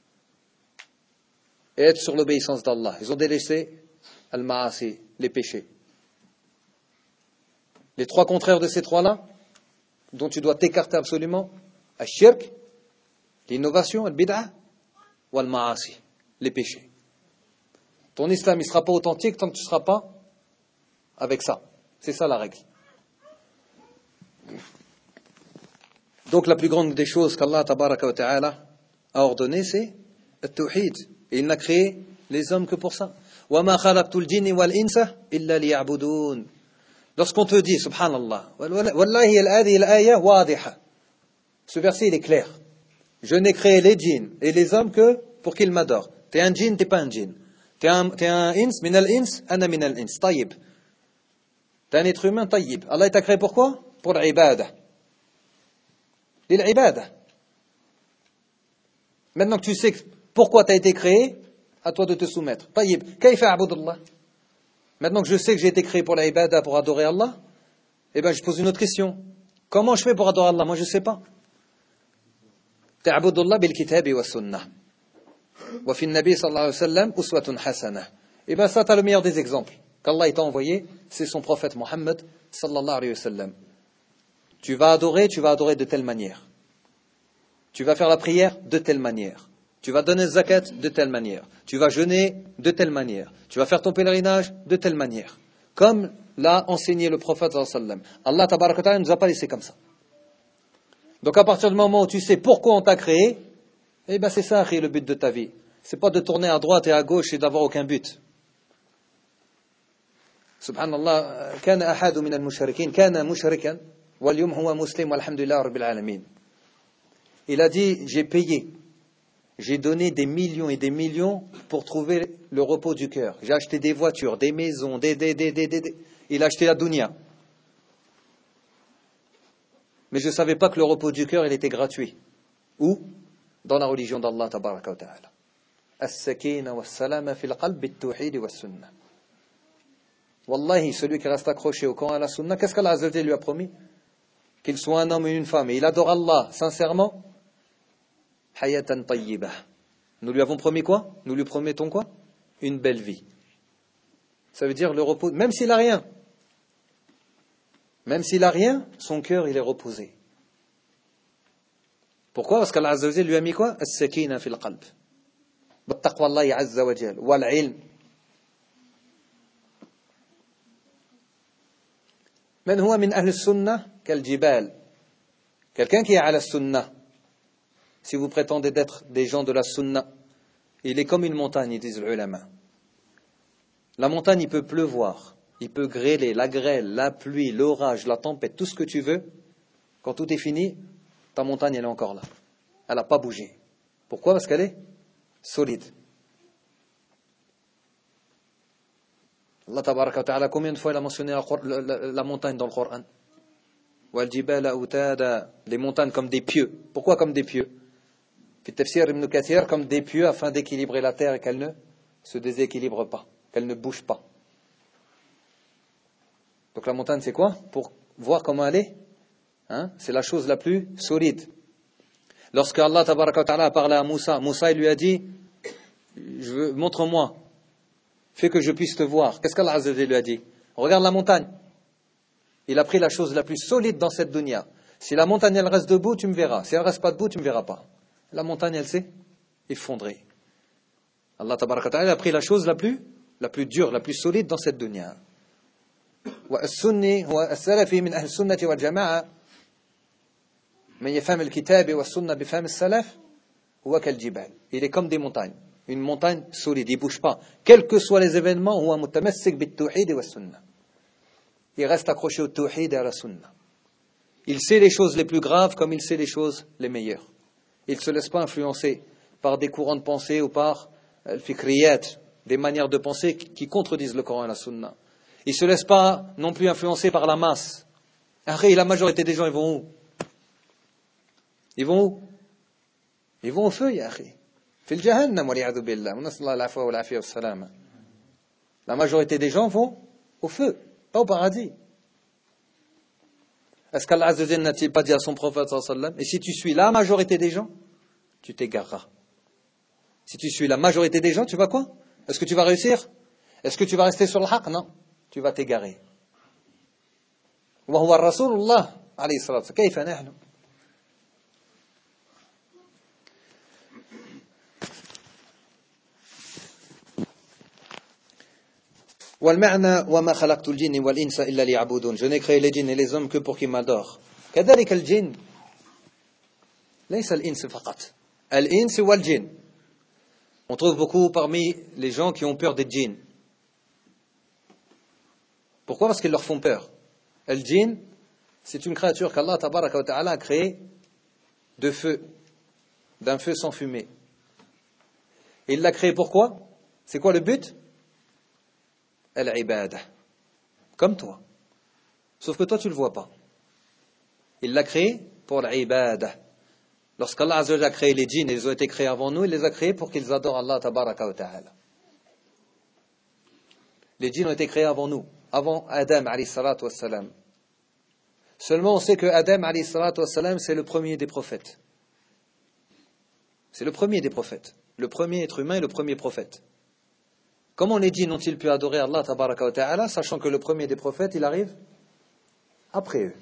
et être sur l'obéissance d'Allah. Ils ont délaissé al-ma'asi, les péchés. Les trois contraires de ces trois-là, dont tu dois t'écarter absolument, al-shirk, l'innovation, al-bid'a, ou al-ma'asi, les péchés. Ton islam, il ne sera pas authentique tant que tu ne seras pas avec ça. C'est ça la règle. Donc la plus grande des choses qu'Allah tabaraka wa ta'ala a ordonné, c'est le tawhid. Et il n'a créé les hommes que pour ça. وَمَا خَلَقْتُ الْجِنِّ وَالْإِنسَ إِلَّا لِيَعْبُدُونَ. Lorsqu'on te dit, subhanallah, wallahi al-ayah al-ayah wadiha. Ce verset, il est clair. Je n'ai créé les djinns et les hommes que pour qu'ils m'adorent. T'es un djinn, t'es pas un djinn. T'es un ins, min al-ins, ana min al-ins. Taïb. T'es un être humain, taïb. Allah t'a créé pourquoi? Pour l'ibada. L'ibada. Maintenant que tu sais pourquoi tu as été créé, à toi de te soumettre. Taïb. Kayfa a'budullah? Maintenant que je sais que j'ai été créé pour l'ibada, pour adorer Allah, eh bien je pose une autre question. Comment je fais pour adorer Allah? Moi je ne sais pas. Ta'budullah bil kitabi wa sunnah. Wa fi nabi sallallahu alayhi wa sallam uswatun hasana. Eh bien ça, tu as le meilleur des exemples. Qu'Allah t'a envoyé, c'est son prophète Mohammed sallallahu alayhi wa sallam. Tu vas adorer de telle manière. Tu vas faire la prière de telle manière. Tu vas donner zakat de telle manière. Tu vas jeûner de telle manière. Tu vas faire ton pèlerinage de telle manière. Comme l'a enseigné le prophète sallallahu alayhi wa sallam. Allah tabaraka wa ta'ala ne nous a pas laissé comme ça. Donc à partir du moment où tu sais pourquoi on t'a créé, eh bien c'est ça le but de ta vie. C'est pas de tourner à droite et à gauche et d'avoir aucun but. Subhanallah, كان أحد من المشركين كان مشركا واليوم هو مسلم والحمد لله رب العالمين. Il a dit, j'ai payé, j'ai donné des millions et des millions pour trouver le repos du cœur. J'ai acheté des voitures, des maisons, il a acheté la dunya. Mais je ne savais pas que le repos du cœur, il était gratuit. Où? Dans la religion d'Allah tabaraka wa ta'ala. As-sakina wa salama fil qalb bit-tawhid wa sunnah. Wallahi, celui qui reste accroché au Coran et à la sunna, qu'est-ce qu'Allah Azza wa Jalla lui a promis? Qu'il soit un homme et une femme, et il adore Allah sincèrement. Hayatan tayyibah. Nous lui avons promis quoi? Nous lui promettons quoi? Une belle vie. Ça veut dire le repos, même s'il n'a rien. Même s'il n'a rien, son cœur il est reposé. Pourquoi? Parce qu'Allah Azza wa Jalla lui a mis quoi? As-sakina fil qalb. Bittaqwa Allah Azza wa Jalla. Wal ilm. من هو من أهل السنة كالجبال. Quelqu'un qui est à la sunna. Si vous prétendez d'être des gens de la sunna, il est comme une montagne, disent les ulama. La montagne, il peut pleuvoir, il peut grêler, la grêle, la pluie, l'orage, la tempête, tout ce que tu veux. Quand tout est fini, ta montagne, elle est encore là. Elle n'a pas bougé. Pourquoi? Parce qu'elle est solide. Allah tabaraka wa ta'ala, combien de fois il a mentionné la montagne dans le Coran? Les montagnes comme des pieux. Pourquoi comme des pieux? Puis Tafsir Ibn Kathir, comme des pieux afin d'équilibrer la terre et qu'elle ne se déséquilibre pas, qu'elle ne bouge pas. Donc la montagne c'est quoi? Pour voir comment elle est. C'est la chose la plus solide. Lorsque Allah tabaraka wa ta'ala a parlé à Moussa, Moussa il lui a dit, montre-moi, fais que je puisse te voir. Qu'est-ce qu'Allah Azza wa Jalla lui a dit? Regarde la montagne. Il a pris la chose la plus solide dans cette dunya. Si la montagne elle reste debout, tu me verras. Si elle reste pas debout, tu me verras pas. La montagne elle s'est effondrée. Allah tabaraka wa ta'ala a pris la chose la plus dure, la plus solide dans cette dunya. والسني هو السلفي من أهل السنة والجماعة من يفهم الكتاب والسنة بفهم السلف هو كالجبال. Il est comme des montagnes. Une montagne solide, il ne bouge pas. Quels que soient les événements, هو متمسك بالتوحيد والسنة. Il reste accroché au tawhid et à la sunna. Il sait les choses les plus graves comme il sait les choses les meilleures. Il ne se laisse pas influencer par des courants de pensée ou par al-fikriyat, des manières de penser qui contredisent le Coran et la sunna. Ils ne se laissent pas non plus influencer par la masse. Après, la majorité des gens, ils vont où? Ils vont où? Ils vont au feu, ya akhi. Fil jahannam, wal'iyadu billah. La majorité des gens vont au feu, pas au paradis. Est-ce qu'Allah Azza wa Jalla n'a-t-il pas dit à son prophète sallallahu alayhi wa sallam, et si tu suis la majorité des gens, tu t'égareras. Si tu suis la majorité des gens, tu vas quoi? Est-ce que tu vas réussir? Est-ce que tu vas rester sur le haqq? Non, tu vas t'égarer. Wa huwa Rasulullah alayhi salatu. Kayfa nahnu? والمعنى وما خلقت الجن والإنس إلا ليعبدون. Je n'ai créé les djinns et les hommes que pour qu'ils m'adorent. كذلك الجن ليس الإنس فقط. الإنس والجن. On trouve beaucoup parmi les gens qui ont peur des djinns. Pourquoi? Parce qu'ils leur font peur. El djinn, c'est une créature qu'Allah tabaraka wa ta'ala a créée de feu, d'un feu sans fumée. Et il l'a créé pourquoi? C'est quoi le but? Al-ibada. Comme toi. Sauf que toi, tu ne le vois pas. Il l'a créé pour l'ibada. Lorsqu'Allah Azza wa Jalla a créé les djinns, ils ont été créés avant nous, il les a créés pour qu'ils adorent Allah tabaraka wa ta'ala. Les djinns ont été créés avant nous, avant Adam alayhi salatu wassalam. Seulement on sait que Adam alayhi salatu wassalam, c'est le premier des prophètes. C'est le premier des prophètes. Le premier être humain et le premier prophète. Comment les djinns ont-ils pu adorer Allah tabaraka wa ta'ala, sachant que le premier des prophètes, il arrive après eux?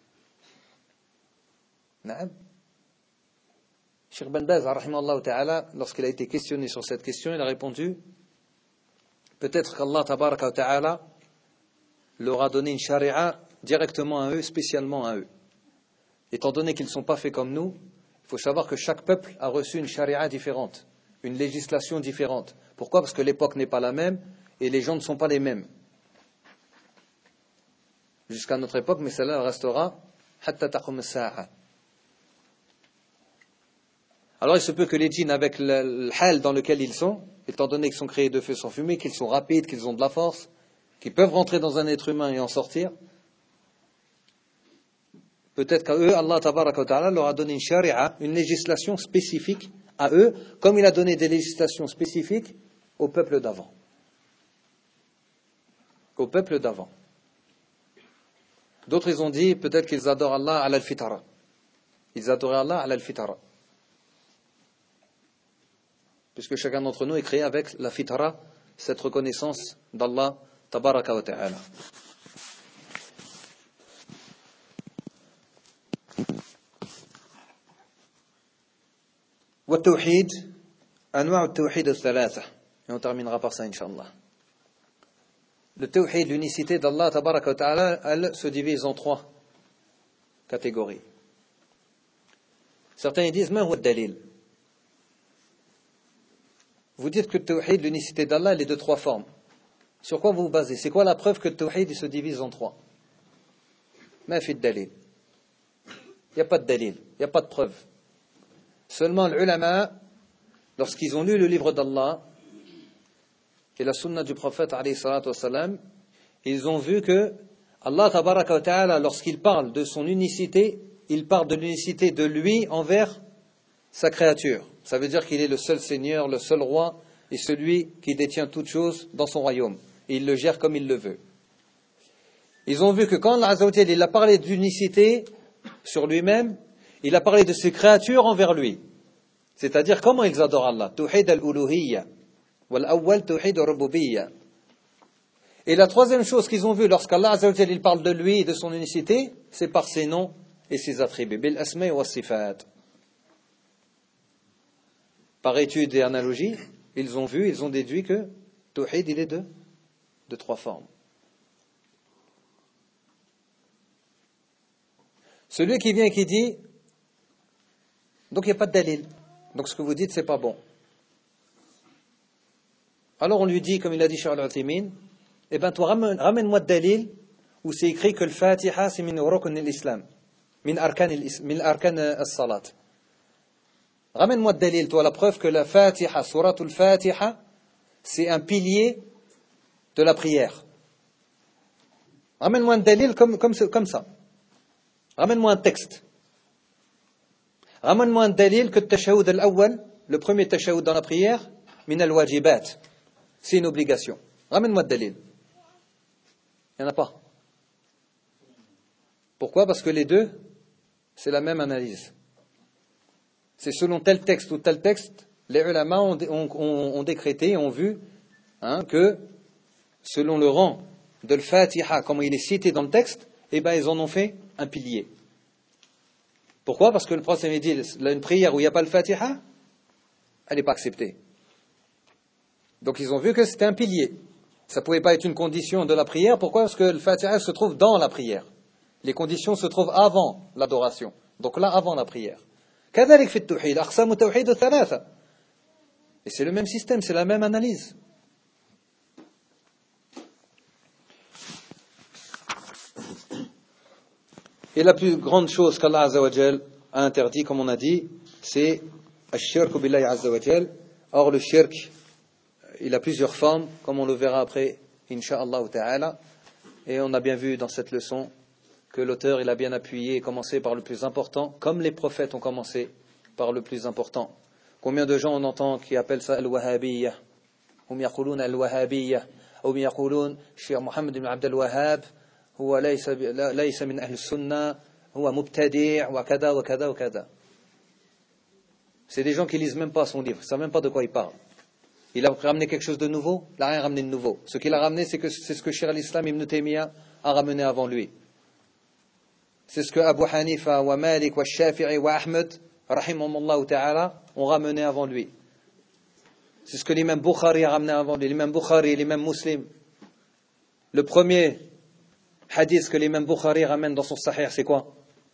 Naam. Cheikh Ben Baz, rahimahullah ta'ala, lorsqu'il a été questionné sur cette question, il a répondu, peut-être qu'Allah tabaraka wa ta'ala leur a donné une charia directement à eux, spécialement à eux. Étant donné qu'ils ne sont pas faits comme nous, il faut savoir que chaque peuple a reçu une charia différente, une législation différente. Pourquoi? Parce que l'époque n'est pas la même et les gens ne sont pas les mêmes. Jusqu'à notre époque, mais cela restera hatta taqum as-sa'a. Alors il se peut que les djinns, avec le hal dans lequel ils sont, étant donné qu'ils sont créés de feu sans fumée, qu'ils sont rapides, qu'ils ont de la force, qu'ils peuvent rentrer dans un être humain et en sortir, peut-être qu'à eux, Allah tabaraka wa ta'ala leur a donné une sharia, une législation spécifique à eux, comme il a donné des législations spécifiques au peuple d'avant. Au peuple d'avant. D'autres, ils ont dit, peut-être qu'ils adorent Allah ala al-fitara. Ils adoraient Allah ala al-fitara. Puisque chacun d'entre nous est créé avec la fitara, cette reconnaissance d'Allah tabaraka wa ta'ala. والتوحيد أنواع التوحيد الثلاثة. Et on terminera par ça, Inch'Allah. Le tawhid, l'unicité d'Allah tabaraka wa ta'ala, elle se divise en trois catégories. Certains disent, ma huwa dalil. Vous dites que le tawhid, l'unicité d'Allah, elle est de trois formes. Sur quoi vous vous basez? C'est quoi la preuve que le tawhid se divise en trois? Ma fi dalil. Il n'y a pas de dalil, il n'y a pas de preuve. Seulement les ulama, lorsqu'ils ont lu le livre d'Allah et la sunna du prophète alayhi salatu wassalam, ils ont vu que Allah tabaraka wa ta'ala, lorsqu'il parle de son unicité, il parle de l'unicité de lui envers sa créature. Ça veut dire qu'il est le seul Seigneur, le seul roi et celui qui détient toutes choses dans son royaume. Et il le gère comme il le veut. Ils ont vu que quand Allah Azza wa Jalla, il a parlé d'unicité sur lui-même, il a parlé de ses créatures envers lui. C'est-à-dire comment ils adorent Allah. Tawhid al-uluhiyya. Wal-awwal tawhid al-rububiyya. Et la troisième chose qu'ils ont vu lorsqu'Allah Azza wa Jalla, il parle de lui et de son unicité, c'est par ses noms et ses attributs. Bil asma' wa sifat. Par étude et analogie, ils ont vu, ils ont déduit que tawhid, il est de trois formes. Celui qui vient et qui dit, donc il n'y a pas de dalil. Donc ce que vous dites, c'est pas bon. Alors on lui dit, comme il a dit Cheikh Al-Uthaymin, eh ben toi ramène-moi de dalil où c'est écrit que le Fatiha c'est min rukn al-Islam, min arkan as-salat. Ramène-moi de dalil, toi, la preuve que la Fatiha, suratul Fatiha, c'est un pilier de la prière. Ramène-moi un dalil comme ça. Ramène-moi un texte. Ramène-moi un dalil que tashahhud al-awwal, le premier tashahhud dans la prière, min al-wajibat. C'est une obligation. Ramène-moi le dalil. Il n'y en a pas. Pourquoi? Parce que les deux, c'est la même analyse. C'est selon tel texte ou tel texte, les ulama ont décrété, ont vu que selon le rang de l'Fatiha, comme il est cité dans le texte, eh ben, ils en ont fait un pilier. Pourquoi? Parce que le prophète dit, une prière où il n'y a pas le Fatiha, elle n'est pas acceptée. Donc ils ont vu que c'était un pilier. Ça ne pouvait pas être une condition de la prière. Pourquoi? Parce que le Fatiha se trouve dans la prière. Les conditions se trouvent avant l'adoration. Donc là, avant la prière. كذلك في التوحيد أقسام التوحيد ثلاثة. Et c'est le même système, c'est la même analyse. Et la plus grande chose qu'Allah Azza wa Jal a interdit, comme on a dit, c'est الشرك بالله عز وجل. Or le shirk, il a plusieurs formes, comme on le verra après, Inch'Allah ta'ala. Et on a bien vu dans cette leçon que l'auteur il a bien appuyé et commencé par le plus important, comme les prophètes ont commencé par le plus important. Combien de gens on entend qui appellent ça al-Wahhabiyya, hum yaqulun al-Wahhabiyya, ou hum yaqulun Cheikh Mohammed ibn Abd al-Wahhab huwa laysa min ahl sunnah, huwa mubtadi' wa kada wa kada wa kada. C'est des gens qui lisent même pas son livre, ils savent même pas de quoi il parle. Il a ramené quelque chose de nouveau, il n'a rien ramené de nouveau. Ce qu'il a ramené, c'est ce que Cheikh al-Islam ibn Taymiyyah a ramené avant lui. C'est ce que Abu Hanifa, wa Malik, wa Shafi'i, wa Ahmed, rahimahumullah ta'ala, ont ramené avant lui. C'est ce que l'imam Bukhari a ramené avant lui. L'imam Bukhari, l'imam Muslim. Le premier hadith que l'imam Bukhari ramène dans son Sahih, c'est quoi?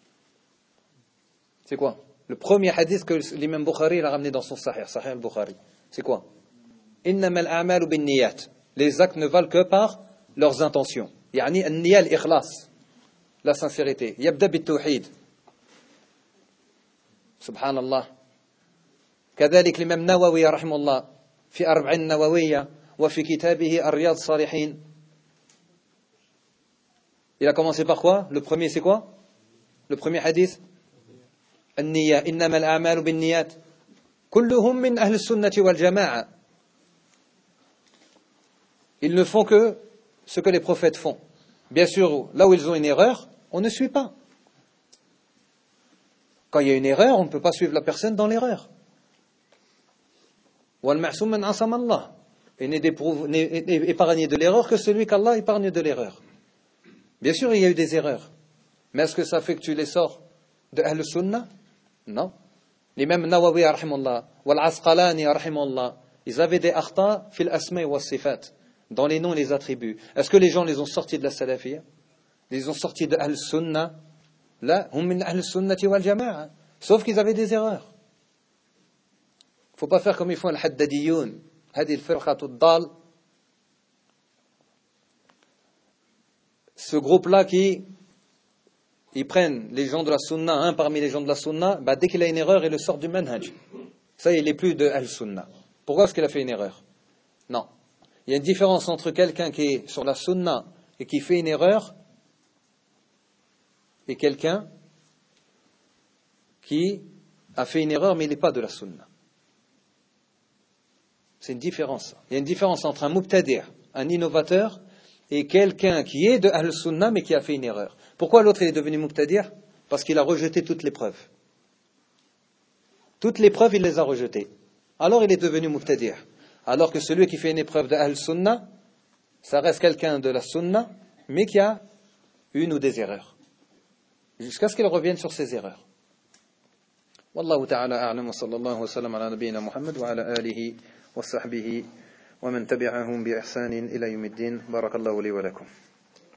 C'est quoi? Le premier hadith que l'imam Bukhari a ramené dans son Sahih, Sahih al-Bukhari. C'est quoi? Innama al-a'malu bin-niyat. Les actes ne valent que par leurs intentions. Yani an-niyya al-ikhlas. La sincérité. Yabda bit-tawhid. Subhanallah. كذلك الإمام النووي رحمه الله في 40 نووية وفي كتابه الرياض الصالحين. Il a commencé par quoi? Le premier c'est quoi? Le premier hadith? النية إنما الأعمال بالنيات كلهم من أهل السنة والجماعة. Ils ne font que ce que les prophètes font. Bien sûr, là où ils ont une erreur, on ne suit pas. Quand il y a une erreur, on ne peut pas suivre la personne dans l'erreur. وَالْمَعْصُومُ مَنْ عَصَمَ اللَّهِ. Et n'est épargné de l'erreur que celui qu'Allah épargne de l'erreur. Bien sûr, il y a eu des erreurs. Mais est-ce que ça fait que tu les sors de Ahl Sunnah? Non. L'imam Nawawi, rahimahullah, wal-Asqalani, rahimahullah, ils avaient des akhta fil asma wa sifat, dans les noms et les attributs. Est-ce que les gens les ont sortis de la salafiyya? Les ont sortis de Ahl Sunnah? Là, hum min Ahl Sunnati wal Jama'a. Sauf qu'ils avaient des erreurs. Il ne faut pas faire comme ils font al-Haddadiyoun. Hadi al-Firqatu ad-Dal. Ce groupe-là ils prennent les gens de la Sunna, un parmi les gens de la Sunna, dès qu'il a une erreur, il le sort du manhaj. Ça, il n'est plus de Al-Sunna. Pourquoi est-ce qu'il a fait une erreur? Non. Il y a une différence entre quelqu'un qui est sur la Sunna et qui fait une erreur et quelqu'un qui a fait une erreur mais il n'est pas de la Sunna. C'est une différence. Il y a une différence entre un mubtadi', un innovateur, et quelqu'un qui est de Ahl-Sunnah mais qui a fait une erreur. Pourquoi l'autre est devenu mubtadi'? Parce qu'il a rejeté toutes les preuves. Toutes les preuves, il les a rejetées. Alors il est devenu mubtadi'. Alors que celui qui fait une épreuve de Ahl-Sunnah, ça reste quelqu'un de la Sunnah, mais qui a une ou des erreurs. Jusqu'à ce qu'il revienne sur ses erreurs. Wallahu ta'ala a'lam wa sallallahu wa sallam ala nabiyyina Muhammad wa ala alihi wa sahbihi wa man tabi'ahum bi ihsanin ila yawmiddin. Barakallahu li wa lakum.